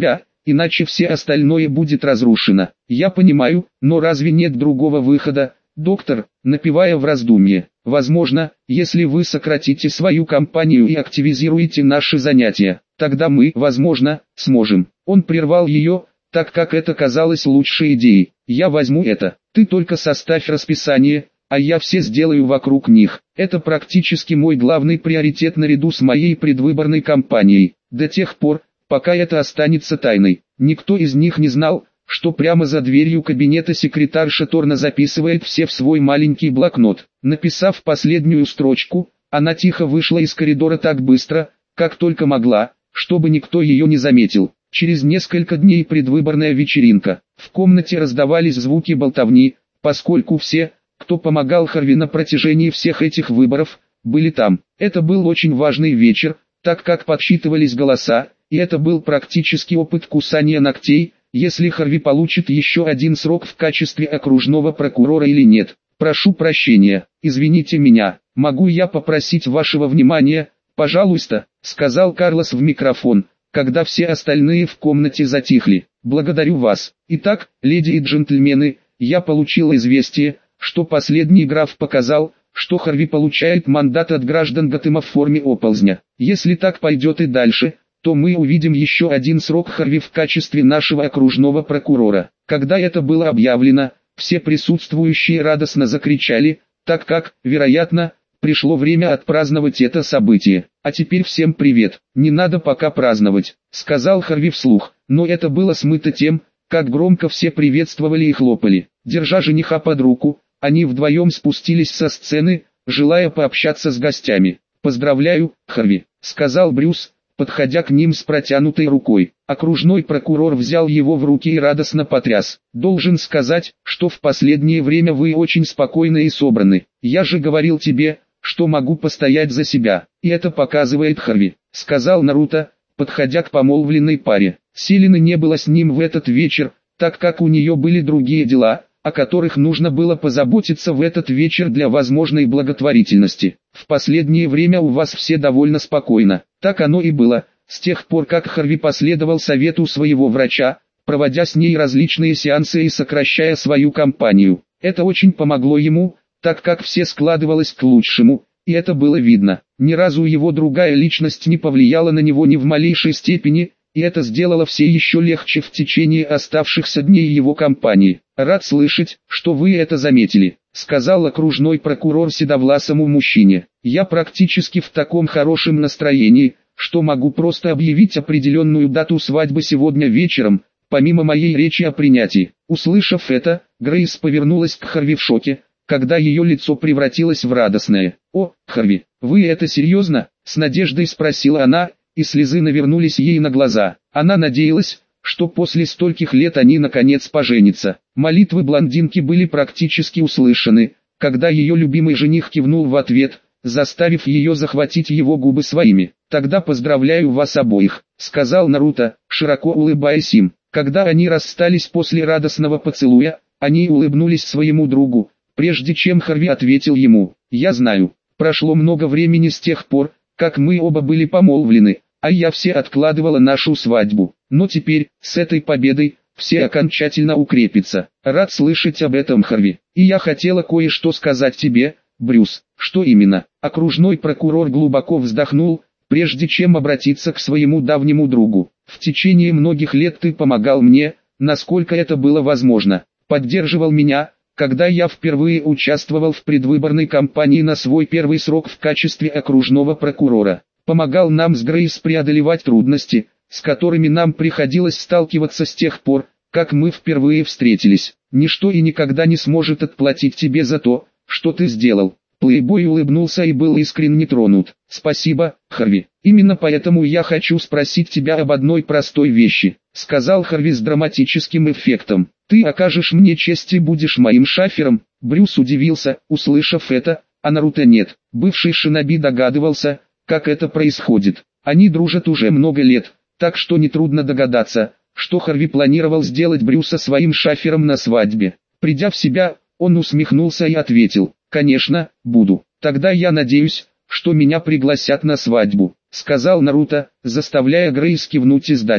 иначе все остальное будет разрушено. Я понимаю, но разве нет другого выхода, доктор, напевая в раздумье. Возможно, если вы сократите свою компанию и активизируете наши занятия, тогда мы, возможно, сможем. Он прервал ее, так как это казалось лучшей идеей. Я возьму это, ты только составь расписание, а я все сделаю вокруг них. Это практически мой главный приоритет наряду с моей предвыборной кампанией. До тех пор, пока это останется тайной. Никто из них не знал, что прямо за дверью кабинета секретарша Торна записывает все в свой маленький блокнот. Написав последнюю строчку, она тихо вышла из коридора так быстро, как только могла, чтобы никто ее не заметил. Через несколько дней предвыборная вечеринка. В комнате раздавались звуки болтовни, поскольку все, кто помогал Харви на протяжении всех этих выборов, были там. Это был очень важный вечер, так как подсчитывались голоса, и это был практически опыт кусания ногтей, если Харви получит еще один срок в качестве окружного прокурора или нет. Прошу прощения, извините меня, могу я попросить вашего внимания, пожалуйста, сказал Карлос в микрофон, когда все остальные в комнате затихли. Благодарю вас. Итак, леди и джентльмены, я получил известие, что последний граф показал, что Харви получает мандат от граждан Готэма в форме оползня. Если так пойдет и дальше, то мы увидим еще один срок Харви в качестве нашего окружного прокурора. Когда это было объявлено, все присутствующие радостно закричали, так как, вероятно, пришло время отпраздновать это событие. А теперь всем привет, не надо пока праздновать, сказал Харви вслух, но это было смыто тем, как громко все приветствовали и хлопали. Держа жениха под руку, они вдвоем спустились со сцены, желая пообщаться с гостями. «Поздравляю, Харви», — сказал Брюс, подходя к ним с протянутой рукой. Окружной прокурор взял его в руки и радостно потряс. «Должен сказать, что в последнее время вы очень спокойны и собраны. Я же говорил тебе, что могу постоять за себя, и это показывает Харви», — сказал Наруто, подходя к помолвленной паре. Селины не было с ним в этот вечер, так как у нее были другие дела, о которых нужно было позаботиться в этот вечер для возможной благотворительности. В последнее время у вас все довольно спокойно. Так оно и было, с тех пор как Харви последовал совету своего врача, проводя с ней различные сеансы и сокращая свою компанию. Это очень помогло ему, так как все складывалось к лучшему, и это было видно. Ни разу его другая личность не повлияла на него ни в малейшей степени, и это сделало все еще легче в течение оставшихся дней его кампании. «Рад слышать, что вы это заметили», — сказал окружной прокурор седовласому мужчине. «Я практически в таком хорошем настроении, что могу просто объявить определенную дату свадьбы сегодня вечером, помимо моей речи о принятии». Услышав это, Грейс повернулась к Харви в шоке, когда ее лицо превратилось в радостное. «О, Харви, вы это серьезно?» — с надеждой спросила она, и слезы навернулись ей на глаза. Она надеялась, что после стольких лет они наконец поженятся. Молитвы блондинки были практически услышаны, когда ее любимый жених кивнул в ответ, заставив ее захватить его губы своими. «Тогда поздравляю вас обоих», — сказал Наруто, широко улыбаясь им. Когда они расстались после радостного поцелуя, они улыбнулись своему другу, прежде чем Харви ответил ему. «Я знаю, прошло много времени с тех пор, как мы оба были помолвлены, а я все откладывала нашу свадьбу. Но теперь, с этой победой, все окончательно укрепятся. Рад слышать об этом, Харви. И я хотела кое-что сказать тебе, Брюс». «Что именно?» Окружной прокурор глубоко вздохнул, прежде чем обратиться к своему давнему другу. «В течение многих лет ты помогал мне, насколько это было возможно. Поддерживал меня, когда я впервые участвовал в предвыборной кампании на свой первый срок в качестве окружного прокурора. Помогал нам с Грейс преодолевать трудности, с которыми нам приходилось сталкиваться с тех пор, как мы впервые встретились. Ничто и никогда не сможет отплатить тебе за то, что ты сделал». Плейбой улыбнулся и был искренне тронут. «Спасибо, Харви. Именно поэтому я хочу спросить тебя об одной простой вещи», — сказал Харви с драматическим эффектом. «Ты окажешь мне честь и будешь моим шафером?» Брюс удивился, услышав это, а Наруто нет. Бывший шиноби догадывался, как это происходит. Они дружат уже много лет, так что нетрудно догадаться, что Харви планировал сделать Брюса своим шафером на свадьбе. Придя в себя, он усмехнулся и ответил: «Конечно, буду. Тогда я надеюсь, что меня пригласят на свадьбу», — сказал Наруто, заставляя Грейс кивнуть издателю.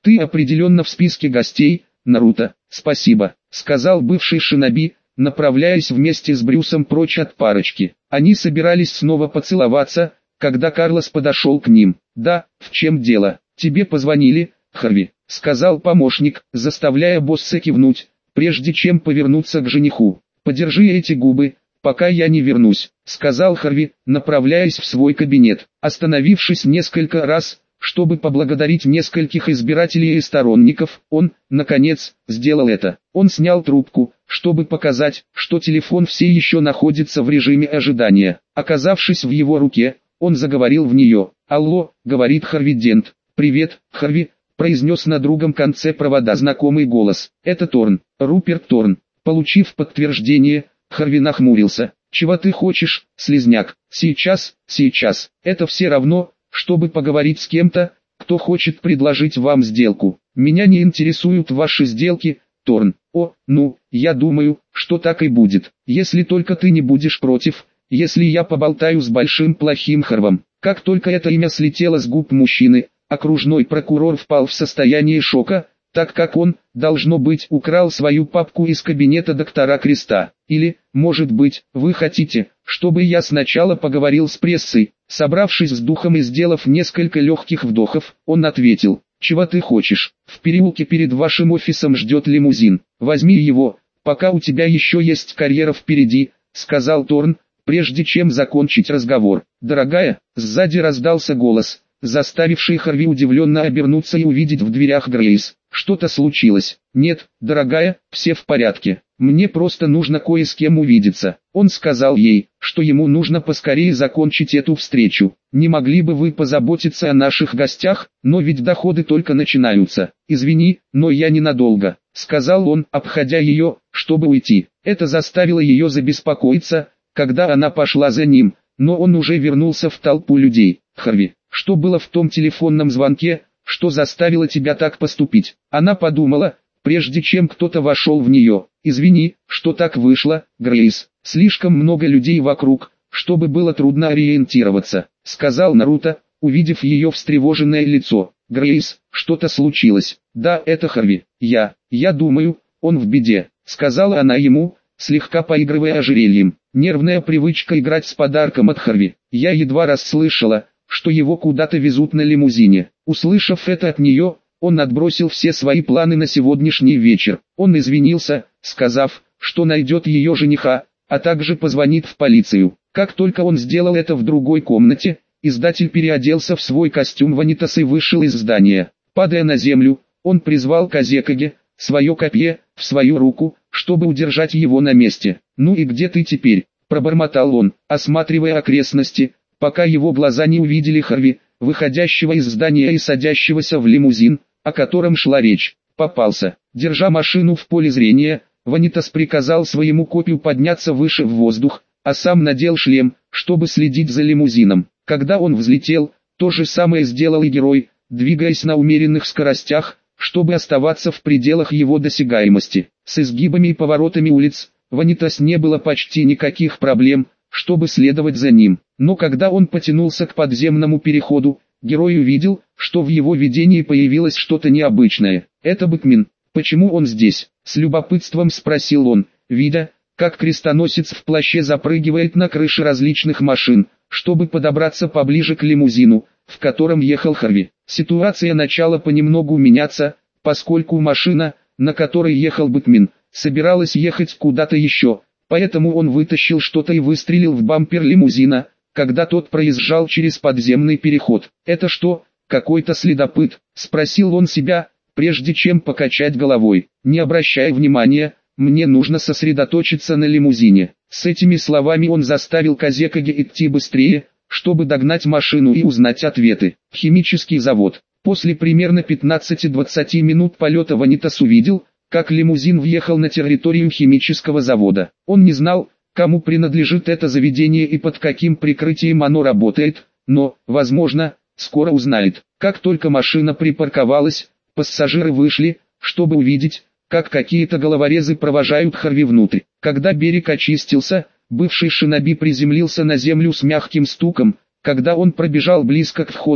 Ты определенно в списке гостей, Наруто. Спасибо, сказал бывший шиноби, направляясь вместе с Брюсом прочь от парочки. Они собирались снова поцеловаться, когда Карлос подошел к ним. «Да, в чем дело? Тебе позвонили, Харви», — сказал помощник, заставляя босса кивнуть, прежде чем повернуться к жениху. «Подержи эти губы, пока я не вернусь», — сказал Харви, направляясь в свой кабинет. Остановившись несколько раз, чтобы поблагодарить нескольких избирателей и сторонников, он, наконец, сделал это. Он снял трубку, чтобы показать, что телефон все еще находится в режиме ожидания. Оказавшись в его руке, он заговорил в нее. «Алло», — говорит Харви Дент. «Привет, Харви», — произнес на другом конце провода знакомый голос. «Это Торн, Руперт Торн». Получив подтверждение, Харви нахмурился. «Чего ты хочешь, слизняк? Сейчас, сейчас. Это все равно, чтобы поговорить с кем-то, кто хочет предложить вам сделку. Меня не интересуют ваши сделки, Торн». «О, ну, я думаю, что так и будет. Если только ты не будешь против, если я поболтаю с большим плохим Харвом». Как только это имя слетело с губ мужчины, окружной прокурор впал в состояние шока, так как он, должно быть, украл свою папку из кабинета доктора Креста. «Или, может быть, вы хотите, чтобы я сначала поговорил с прессой?» Собравшись с духом и сделав несколько легких вдохов, он ответил: «Чего ты хочешь? В переулке перед вашим офисом ждет лимузин. Возьми его, пока у тебя еще есть карьера впереди», — сказал Торн, прежде чем закончить разговор. «Дорогая», — сзади раздался голос, заставивший Харви удивленно обернуться и увидеть в дверях Грейс. «Что-то случилось?» «Нет, дорогая, все в порядке. Мне просто нужно кое с кем увидеться». Он сказал ей, что ему нужно поскорее закончить эту встречу. «Не могли бы вы позаботиться о наших гостях? Но ведь доходы только начинаются. Извини, но я ненадолго», — сказал он, обходя ее, чтобы уйти. Это заставило ее забеспокоиться, когда она пошла за ним, но он уже вернулся в толпу людей. «Харви, что было в том телефонном звонке, что заставило тебя так поступить?» Она подумала, прежде чем кто-то вошел в нее. «Извини, что так вышло, Грейс. Слишком много людей вокруг, чтобы было трудно ориентироваться», — сказал Наруто, увидев ее встревоженное лицо. «Грейс, что-то случилось?» «Да, это Харви. Я, я думаю, он в беде», — сказала она ему, слегка поигрывая ожерельем. Нервная привычка играть с подарком от Харви. «Я едва расслышала, что его куда-то везут на лимузине». Услышав это от нее, он отбросил все свои планы на сегодняшний вечер. Он извинился, сказав, что найдет ее жениха, а также позвонит в полицию. Как только он сделал это в другой комнате, издатель переоделся в свой костюм ванитас и вышел из здания. Падая на землю, он призвал Казекаге, свое копье, в свою руку, чтобы удержать его на месте. «Ну и где ты теперь?» – пробормотал он, осматривая окрестности, пока его глаза не увидели Харви, выходящего из здания и садящегося в лимузин, о котором шла речь. «Попался». Держа машину в поле зрения, ванитас приказал своему копию подняться выше в воздух, а сам надел шлем, чтобы следить за лимузином. Когда он взлетел, то же самое сделал и герой, двигаясь на умеренных скоростях, чтобы оставаться в пределах его досягаемости. С изгибами и поворотами улиц, ванитас не было почти никаких проблем, чтобы следовать за ним. Но когда он потянулся к подземному переходу, герой увидел, что в его видении появилось что-то необычное. «Это Бэтмен. Почему он здесь?» — с любопытством спросил он, видя, как крестоносец в плаще запрыгивает на крыши различных машин, чтобы подобраться поближе к лимузину, в котором ехал Харви. Ситуация начала понемногу меняться, поскольку машина, на которой ехал Бэтмен, собиралась ехать куда-то еще, поэтому он вытащил что-то и выстрелил в бампер лимузина, когда тот проезжал через подземный переход. «Это что, какой-то следопыт?» — спросил он себя, прежде чем покачать головой. «Не обращай внимания, мне нужно сосредоточиться на лимузине». С этими словами он заставил Казекаге идти быстрее, чтобы догнать машину и узнать ответы. Химический завод. После примерно пятнадцати-двадцати минут полета ванитас увидел, как лимузин въехал на территорию химического завода. Он не знал, кому принадлежит это заведение и под каким прикрытием оно работает, но, возможно, скоро узнает. Как только машина припарковалась, пассажиры вышли, чтобы увидеть, как какие-то головорезы провожают Харви внутрь. Когда берег очистился, бывший шиноби приземлился на землю с мягким стуком. Когда он пробежал близко к входу,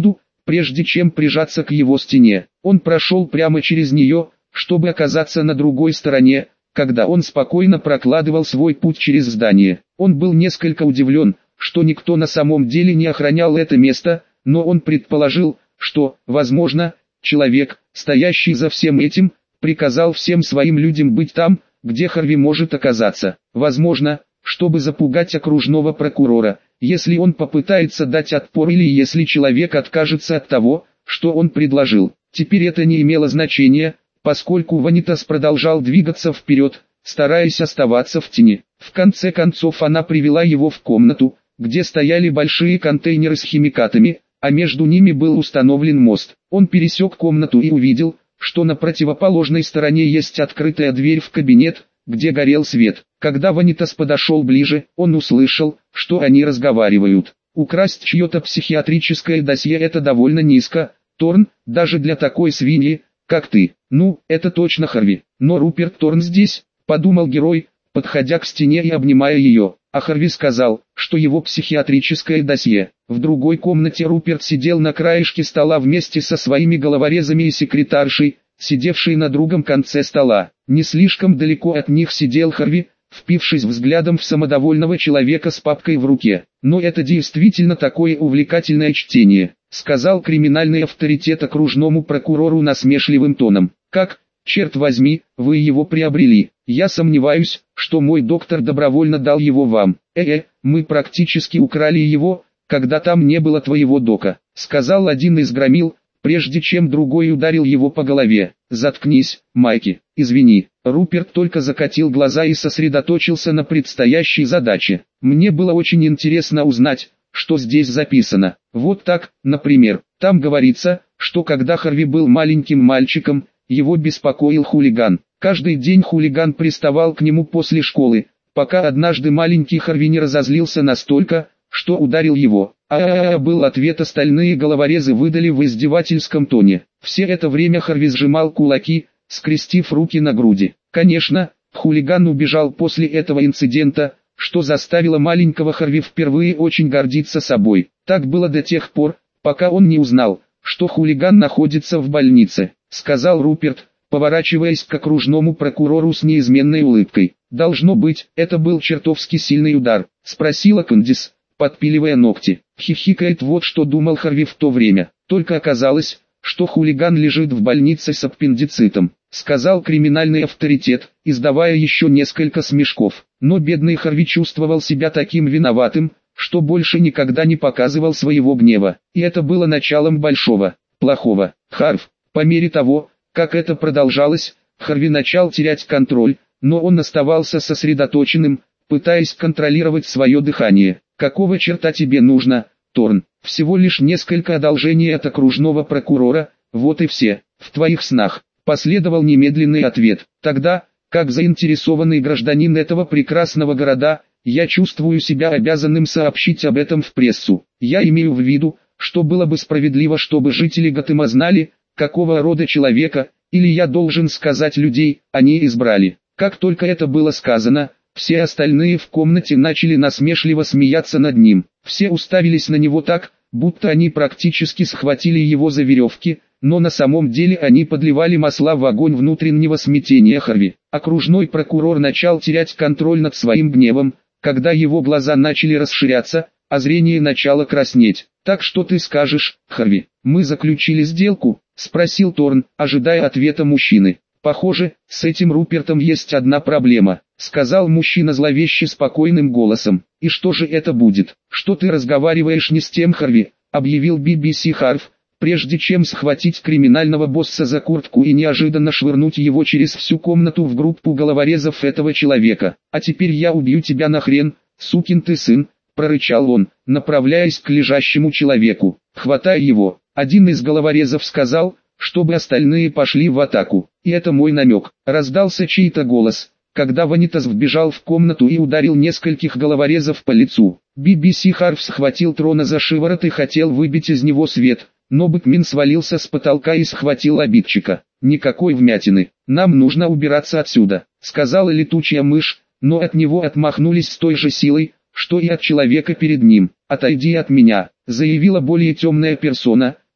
прежде чем прижаться к его стене. Он прошел прямо через нее, чтобы оказаться на другой стороне, когда он спокойно прокладывал свой путь через здание. Он был несколько удивлен, что никто на самом деле не охранял это место, но он предположил, что, возможно, человек, стоящий за всем этим, приказал всем своим людям быть там, где Харви может оказаться. Возможно, чтобы запугать окружного прокурора, если он попытается дать отпор или если человек откажется от того, что он предложил. Теперь это не имело значения, поскольку Ванитас продолжал двигаться вперед, стараясь оставаться в тени. В конце концов она привела его в комнату, где стояли большие контейнеры с химикатами, а между ними был установлен мост. Он пересек комнату и увидел, что на противоположной стороне есть открытая дверь в кабинет, где горел свет. Когда Ванитас подошел ближе, он услышал, что они разговаривают. Украсть чье-то психиатрическое досье — это довольно низко, Торн, даже для такой свиньи, как ты. Ну, это точно Харви. Но Руперт Торн здесь, подумал герой, подходя к стене и обнимая ее. А Харви сказал, что его психиатрическое досье. В другой комнате Руперт сидел на краешке стола вместе со своими головорезами и секретаршей, сидевшей на другом конце стола. Не слишком далеко от них сидел Харви, впившись взглядом в самодовольного человека с папкой в руке. «Но это действительно такое увлекательное чтение», — сказал криминальный авторитет окружному прокурору насмешливым тоном. «Как, черт возьми, вы его приобрели? Я сомневаюсь, что мой доктор добровольно дал его вам. Э-э, мы практически украли его, когда там не было твоего дока», — сказал один из громил, прежде чем другой ударил его по голове. «Заткнись, Майки, извини». Руперт только закатил глаза и сосредоточился на предстоящей задаче. «Мне было очень интересно узнать, что здесь записано. Вот так, например, там говорится, что когда Харви был маленьким мальчиком, его беспокоил хулиган. Каждый день хулиган приставал к нему после школы, пока однажды маленький Харви не разозлился настолько, что ударил его. А-а-а, был ответ, остальные головорезы выдали в издевательском тоне. Все это время Харви сжимал кулаки, скрестив руки на груди. Конечно, хулиган убежал после этого инцидента, что заставило маленького Харви впервые очень гордиться собой. Так было до тех пор, пока он не узнал, что хулиган находится в больнице, сказал Руперт, поворачиваясь к окружному прокурору с неизменной улыбкой. «Должно быть, это был чертовски сильный удар», спросила Кандис, подпиливая ногти. Хихикает, вот что думал Харви в то время. Только оказалось, что хулиган лежит в больнице с аппендицитом, сказал криминальный авторитет, издавая еще несколько смешков. Но бедный Харви чувствовал себя таким виноватым, что больше никогда не показывал своего гнева. И это было началом большого, плохого. Харв, по мере того, как это продолжалось, Харви начал терять контроль, но он оставался сосредоточенным, пытаясь контролировать свое дыхание. «Какого черта тебе нужно, Торн? Всего лишь несколько одолжений от окружного прокурора, вот и все. В твоих снах», последовал немедленный ответ. «Тогда, как заинтересованный гражданин этого прекрасного города, я чувствую себя обязанным сообщить об этом в прессу. Я имею в виду, что было бы справедливо, чтобы жители Готэма знали, какого рода человека, или я должен сказать людей, они избрали». Как только это было сказано, все остальные в комнате начали насмешливо смеяться над ним. Все уставились на него так, будто они практически схватили его за веревки, но на самом деле они подливали масла в огонь внутреннего смятения Харви. Окружной прокурор начал терять контроль над своим гневом, когда его глаза начали расширяться, а зрение начало краснеть. «Так что ты скажешь, Харви? Мы заключили сделку?» — спросил Торн, ожидая ответа мужчины. «Похоже, с этим Рупертом есть одна проблема», — сказал мужчина зловеще спокойным голосом. «И что же это будет? Что ты разговариваешь не с тем, Харви?» — объявил би би си Харв, прежде чем схватить криминального босса за куртку и неожиданно швырнуть его через всю комнату в группу головорезов этого человека. «А теперь я убью тебя нахрен, сукин ты сын», — прорычал он, направляясь к лежащему человеку. «Хватай его». Один из головорезов сказал, чтобы остальные пошли в атаку. «И это мой намек», — раздался чей-то голос, когда Ванитас вбежал в комнату и ударил нескольких головорезов по лицу. би би си Харв схватил Трона за шиворот и хотел выбить из него свет, но Бэкмин свалился с потолка и схватил обидчика. «Никакой вмятины, нам нужно убираться отсюда», — сказала летучая мышь, но от него отмахнулись с той же силой, что и от человека перед ним. «Отойди от меня», — заявила более темная персона,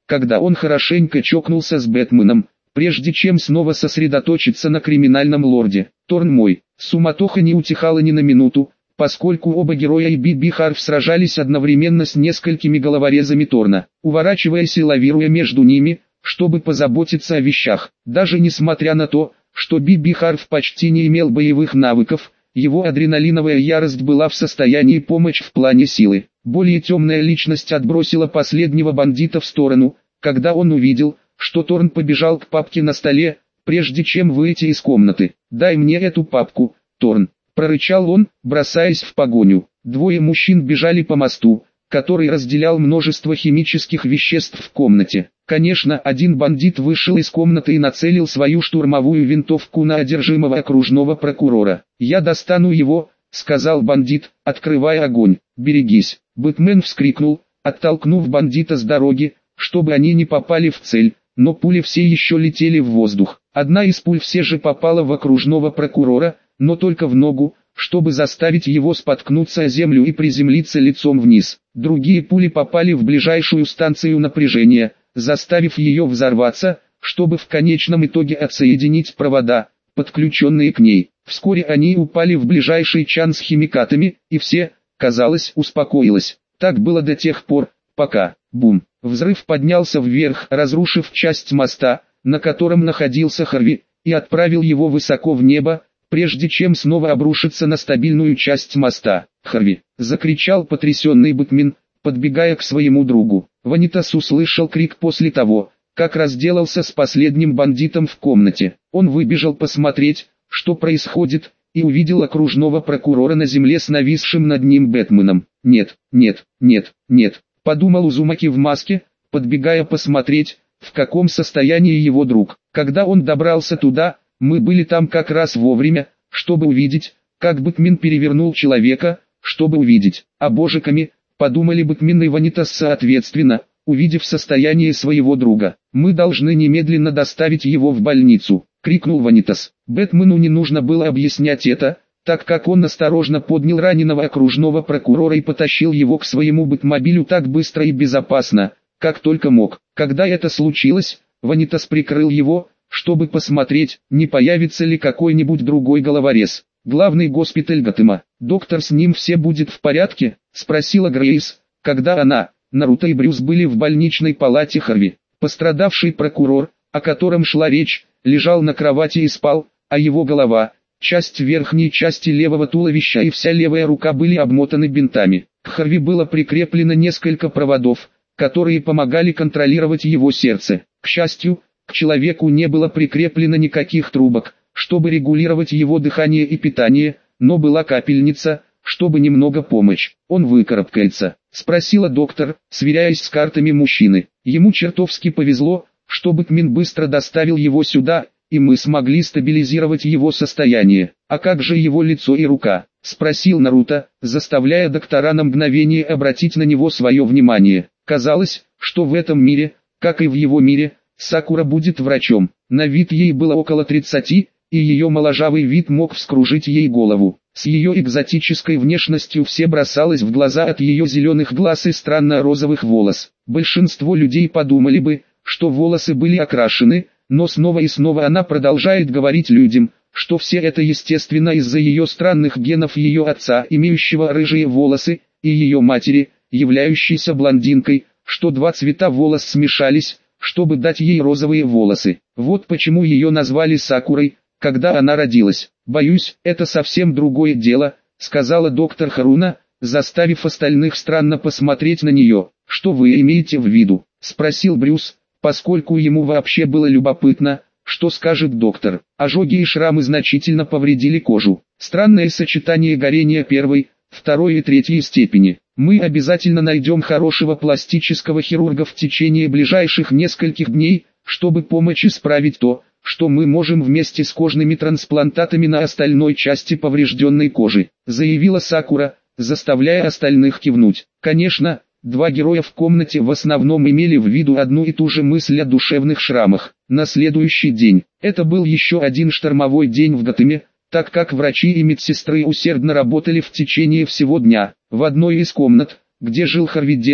когда он хорошенько чокнулся с Бэтменом, прежде чем снова сосредоточиться на криминальном лорде. Торн мой, суматоха не утихала ни на минуту, поскольку оба героя и Биби Харф сражались одновременно с несколькими головорезами Торна, уворачиваясь и лавируя между ними, чтобы позаботиться о вещах. Даже несмотря на то, что Биби Харф почти не имел боевых навыков, его адреналиновая ярость была в состоянии помочь в плане силы. Более темная личность отбросила последнего бандита в сторону, когда он увидел, что Торн побежал к папке на столе, прежде чем выйти из комнаты. «Дай мне эту папку, Торн», — прорычал он, бросаясь в погоню. Двое мужчин бежали по мосту, который разделял множество химических веществ в комнате. Конечно, один бандит вышел из комнаты и нацелил свою штурмовую винтовку на одержимого окружного прокурора. «Я достану его», — сказал бандит, открывая огонь. «Берегись!» Бэтмен вскрикнул, оттолкнув бандита с дороги, чтобы они не попали в цель, но пули все еще летели в воздух. Одна из пуль все же попала в окружного прокурора, но только в ногу, чтобы заставить его споткнуться о землю и приземлиться лицом вниз. Другие пули попали в ближайшую станцию напряжения, заставив ее взорваться, чтобы в конечном итоге отсоединить провода, подключенные к ней. Вскоре они упали в ближайший чан с химикатами, и все, казалось, успокоилось. Так было до тех пор, пока, бум, взрыв поднялся вверх, разрушив часть моста, на котором находился Харви, и отправил его высоко в небо, прежде чем снова обрушиться на стабильную часть моста. «Харви!» — закричал потрясенный Бэтмен, подбегая к своему другу. Ванитас услышал крик после того, как разделался с последним бандитом в комнате. Он выбежал посмотреть, что происходит, и увидел окружного прокурора на земле с нависшим над ним Бэтменом. «Нет, нет, нет, нет», — подумал Узумаки в маске, подбегая посмотреть, в каком состоянии его друг. Когда он добрался туда, мы были там как раз вовремя, чтобы увидеть, как Бэтмен перевернул человека, чтобы увидеть, обожиками, подумали Бэтмен и Ванитас соответственно, увидев состояние своего друга. «Мы должны немедленно доставить его в больницу», — крикнул Ванитас. Бэтмену не нужно было объяснять это, так как он осторожно поднял раненого окружного прокурора и потащил его к своему бэтмобилю так быстро и безопасно, как только мог. Когда это случилось, Ванитас прикрыл его, чтобы посмотреть, не появится ли какой-нибудь другой головорез. «Главный госпиталь Готэма. Доктор, с ним все будет в порядке?» — спросила Грейс, когда она, Наруто и Брюс были в больничной палате Харви. Пострадавший прокурор, о котором шла речь, лежал на кровати и спал, а его голова, часть верхней части левого туловища и вся левая рука были обмотаны бинтами. К Харви было прикреплено несколько проводов, которые помогали контролировать его сердце. К счастью, к человеку не было прикреплено никаких трубок, чтобы регулировать его дыхание и питание, но была капельница, чтобы немного помочь. «Он выкарабкается?» — спросила доктор, сверяясь с картами мужчины. Ему чертовски повезло, что Бэтмен быстро доставил его сюда, и мы смогли стабилизировать его состояние. «А как же его лицо и рука?» — спросил Наруто, заставляя доктора на мгновение обратить на него свое внимание. Казалось, что в этом мире, как и в его мире, Сакура будет врачом. На вид ей было около тридцати, и ее моложавый вид мог вскружить ей голову. С ее экзотической внешностью все бросалось в глаза от ее зеленых глаз и странно-розовых волос. Большинство людей подумали бы, что волосы были окрашены, но снова и снова она продолжает говорить людям, что все это естественно из-за ее странных генов ее отца, имеющего рыжие волосы, и ее матери, являющейся блондинкой, что два цвета волос смешались, чтобы дать ей розовые волосы. Вот почему ее назвали Сакурой, когда она родилась. «Боюсь, это совсем другое дело», — сказала доктор Харуна, заставив остальных странно посмотреть на нее. «Что вы имеете в виду?» — спросил Брюс, поскольку ему вообще было любопытно, что скажет доктор. Ожоги и шрамы значительно повредили кожу. Странное сочетание горения первой, второй и третьей степени. Мы обязательно найдем хорошего пластического хирурга в течение ближайших нескольких дней, чтобы помочь исправить то, что мы можем вместе с кожными трансплантатами на остальной части поврежденной кожи, заявила Сакура, заставляя остальных кивнуть. Конечно, два героя в комнате в основном имели в виду одну и ту же мысль о душевных шрамах. На следующий день, это был еще один штормовой день в Готэме, так как врачи и медсестры усердно работали в течение всего дня. В одной из комнат, где жил Харви Дент,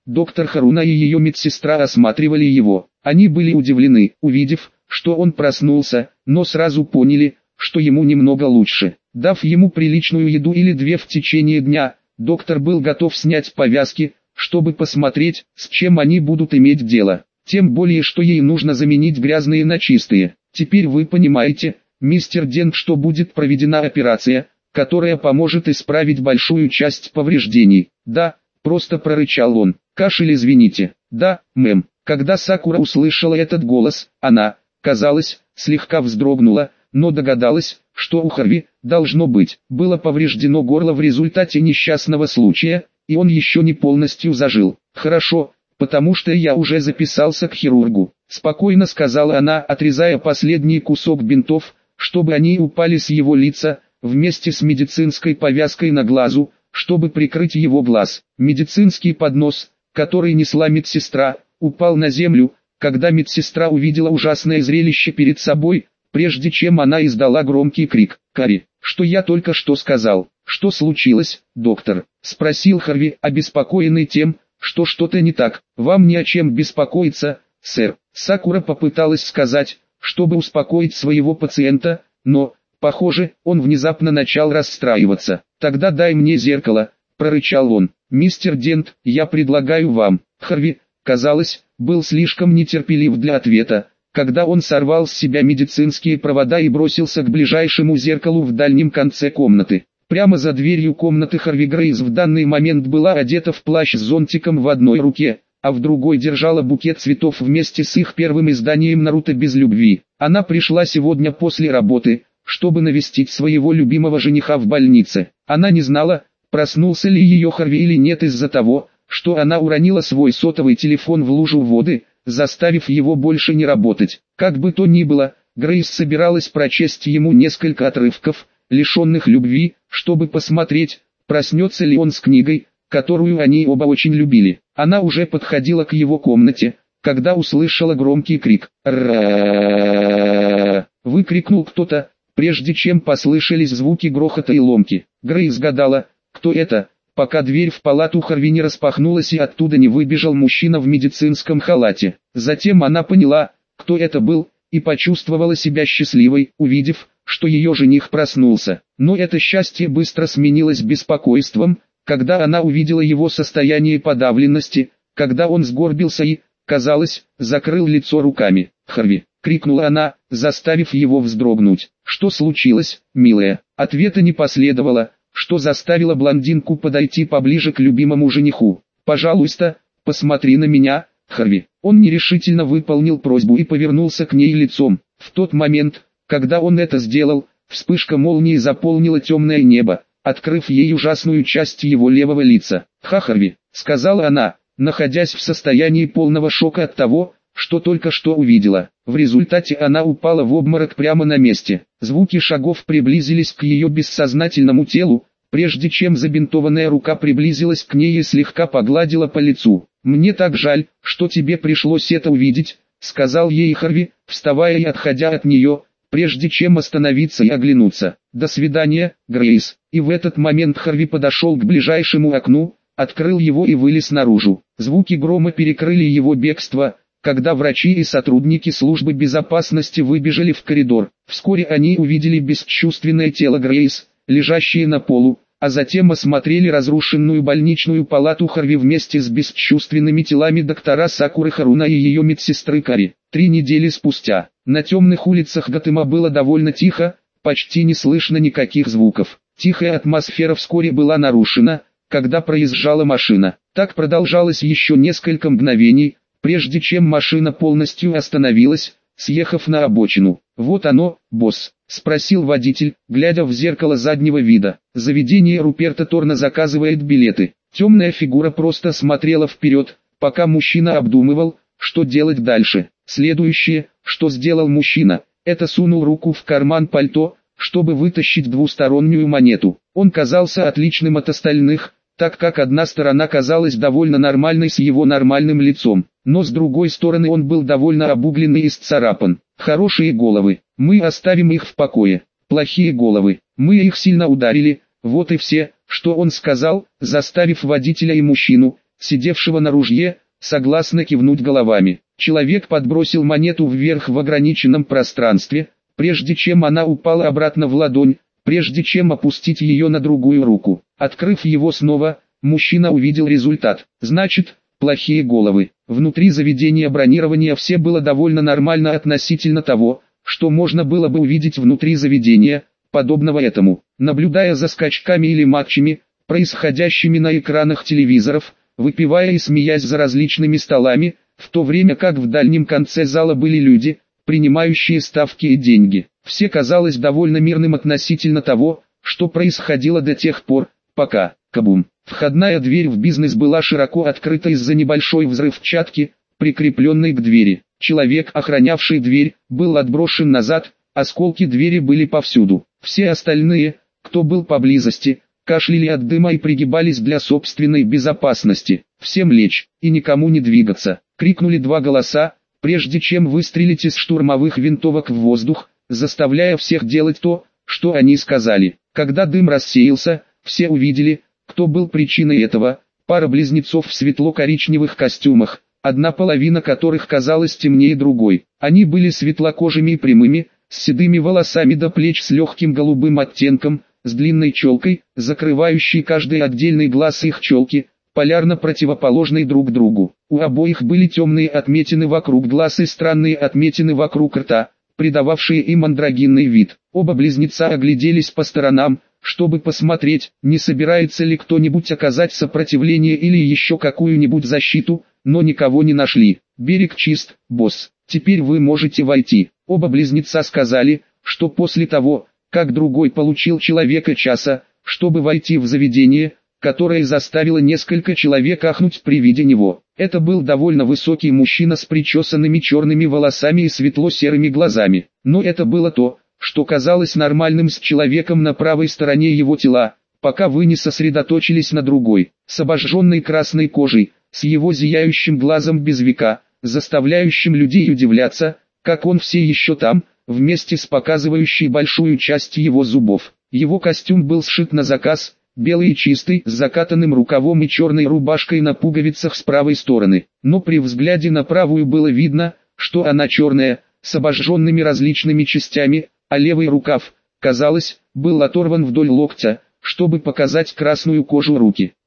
Доктор Харуна и ее медсестра осматривали его. Они были удивлены, увидев, что он проснулся, но сразу поняли, что ему немного лучше. Дав ему приличную еду или две в течение дня, доктор был готов снять повязки, чтобы посмотреть, с чем они будут иметь дело. Тем более, что ей нужно заменить грязные на чистые. Теперь вы понимаете, мистер Дент, что будет проведена операция, которая поможет исправить большую часть повреждений. Да, просто прорычал он. Кашель, извините. Да, мэм. Когда Сакура услышала этот голос, она, казалось, слегка вздрогнула, но догадалась, что у Харви, должно быть, было повреждено горло в результате несчастного случая, и он еще не полностью зажил. Хорошо, потому что я уже записался к хирургу, спокойно сказала она, отрезая последний кусок бинтов, чтобы они упали с его лица, вместе с медицинской повязкой на глазу, чтобы прикрыть его глаз. Медицинский поднос, который несла медсестра, упал на землю, когда медсестра увидела ужасное зрелище перед собой, прежде чем она издала громкий крик. «Кари, что я только что сказал? Что случилось, доктор?» — спросил Харви, обеспокоенный тем, что что-то не так. «Вам не о чем беспокоиться, сэр». Сакура попыталась сказать, чтобы успокоить своего пациента, но, похоже, он внезапно начал расстраиваться. «Тогда дай мне зеркало», — прорычал он. «Мистер Дент, я предлагаю вам». Харви, казалось, был слишком нетерпелив для ответа, когда он сорвал с себя медицинские провода и бросился к ближайшему зеркалу в дальнем конце комнаты. Прямо за дверью комнаты Харви Грейс в данный момент была одета в плащ с зонтиком в одной руке, а в другой держала букет цветов вместе с их первым изданием «Наруто без любви». Она пришла сегодня после работы, чтобы навестить своего любимого жениха в больнице. Она не знала, проснулся ли ее Харви или нет из-за того, что она уронила свой сотовый телефон в лужу воды, заставив его больше не работать. Как бы то ни было, Грейс собиралась прочесть ему несколько отрывков, лишенных любви, чтобы посмотреть, проснется ли он с книгой, которую они оба очень любили. Она уже подходила к его комнате, когда услышала громкий крик. «Ра-а-а-а!» Выкрикнул кто-то, прежде чем послышались звуки грохота и ломки. Грейс гадала, кто это, пока дверь в палату Харви не распахнулась и оттуда не выбежал мужчина в медицинском халате. Затем она поняла, кто это был, и почувствовала себя счастливой, увидев, что ее жених проснулся. Но это счастье быстро сменилось беспокойством, когда она увидела его состояние подавленности, когда он сгорбился и, казалось, закрыл лицо руками. «Харви!» — крикнула она, заставив его вздрогнуть. «Что случилось, милая?» Ответа не последовало, что заставило блондинку подойти поближе к любимому жениху. «Пожалуйста, посмотри на меня, Харви». Он нерешительно выполнил просьбу и повернулся к ней лицом. В тот момент, когда он это сделал, вспышка молнии заполнила темное небо, открыв ей ужасную часть его левого лица. «Ха, Харви», — сказала она, находясь в состоянии полного шока от того, что только что увидела. В результате она упала в обморок прямо на месте. Звуки шагов приблизились к ее бессознательному телу, прежде чем забинтованная рука приблизилась к ней и слегка погладила по лицу. «Мне так жаль, что тебе пришлось это увидеть», — сказал ей Харви, вставая и отходя от нее, прежде чем остановиться и оглянуться. «До свидания, Грейс». И в этот момент Харви подошел к ближайшему окну, открыл его и вылез наружу. Звуки грома перекрыли его бегство, когда врачи и сотрудники службы безопасности выбежали в коридор. Вскоре они увидели бесчувственное тело Грейс, лежащее на полу, а затем осмотрели разрушенную больничную палату Харви вместе с бесчувственными телами доктора Сакуры Харуна и ее медсестры Кари. Три недели спустя, на темных улицах Готэма было довольно тихо, почти не слышно никаких звуков. Тихая атмосфера вскоре была нарушена, когда проезжала машина. Так продолжалось еще несколько мгновений, прежде чем машина полностью остановилась, съехав на обочину. «Вот оно, босс», — спросил водитель, глядя в зеркало заднего вида. Заведение Руперта Торна заказывает билеты. Темная фигура просто смотрела вперед, пока мужчина обдумывал, что делать дальше. Следующее, что сделал мужчина, это сунул руку в карман пальто, чтобы вытащить двустороннюю монету. Он казался отличным от остальных, так как одна сторона казалась довольно нормальной с его нормальным лицом, но с другой стороны он был довольно обугленный и исцарапан. «Хорошие головы, мы оставим их в покое. Плохие головы, мы их сильно ударили». Вот и все, что он сказал, заставив водителя и мужчину, сидевшего на ружье, согласно кивнуть головами. Человек подбросил монету вверх в ограниченном пространстве, прежде чем она упала обратно в ладонь, прежде чем опустить ее на другую руку. Открыв его снова, мужчина увидел результат. Значит, плохие головы. Внутри заведения бронирования все было довольно нормально относительно того, что можно было бы увидеть внутри заведения, подобного этому. Наблюдая за скачками или матчами, происходящими на экранах телевизоров, выпивая и смеясь за различными столами, в то время как в дальнем конце зала были люди, принимающие ставки и деньги. Все казалось довольно мирным относительно того, что происходило до тех пор, пока, кабум. Входная дверь в бизнес была широко открыта из-за небольшой взрывчатки, прикрепленной к двери. Человек, охранявший дверь, был отброшен назад, осколки двери были повсюду. Все остальные, кто был поблизости, кашляли от дыма и пригибались для собственной безопасности. «Всем лечь, и никому не двигаться!» — крикнули два голоса, прежде чем выстрелить из штурмовых винтовок в воздух, заставляя всех делать то, что они сказали. Когда дым рассеялся, все увидели, кто был причиной этого. Пара близнецов в светло-коричневых костюмах, одна половина которых казалась темнее другой. Они были светлокожими и прямыми, с седыми волосами до плеч с легким голубым оттенком, с длинной челкой, закрывающей каждый отдельный глаз их челки, полярно противоположной друг другу. У обоих были темные отметины вокруг глаз и странные отметины вокруг рта, придававшие им андрогинный вид. Оба близнеца огляделись по сторонам, чтобы посмотреть, не собирается ли кто-нибудь оказать сопротивление или еще какую-нибудь защиту, но никого не нашли. «Берег чист, босс, теперь вы можете войти». Оба близнеца сказали, что после того, как другой получил человека часа, чтобы войти в заведение, которое заставило несколько человек ахнуть при виде него. Это был довольно высокий мужчина с причесанными черными волосами и светло-серыми глазами. Но это было то, что казалось нормальным с человеком на правой стороне его тела, пока вы не сосредоточились на другой, с обожженной красной кожей, с его зияющим глазом без века, заставляющим людей удивляться, как он все еще там, вместе с показывающей большую часть его зубов. Его костюм был сшит на заказ, белый и чистый, с закатанным рукавом и черной рубашкой на пуговицах с правой стороны. Но при взгляде на правую было видно, что она черная, с обожженными различными частями, а левый рукав, казалось, был оторван вдоль локтя, чтобы показать красную кожу руки.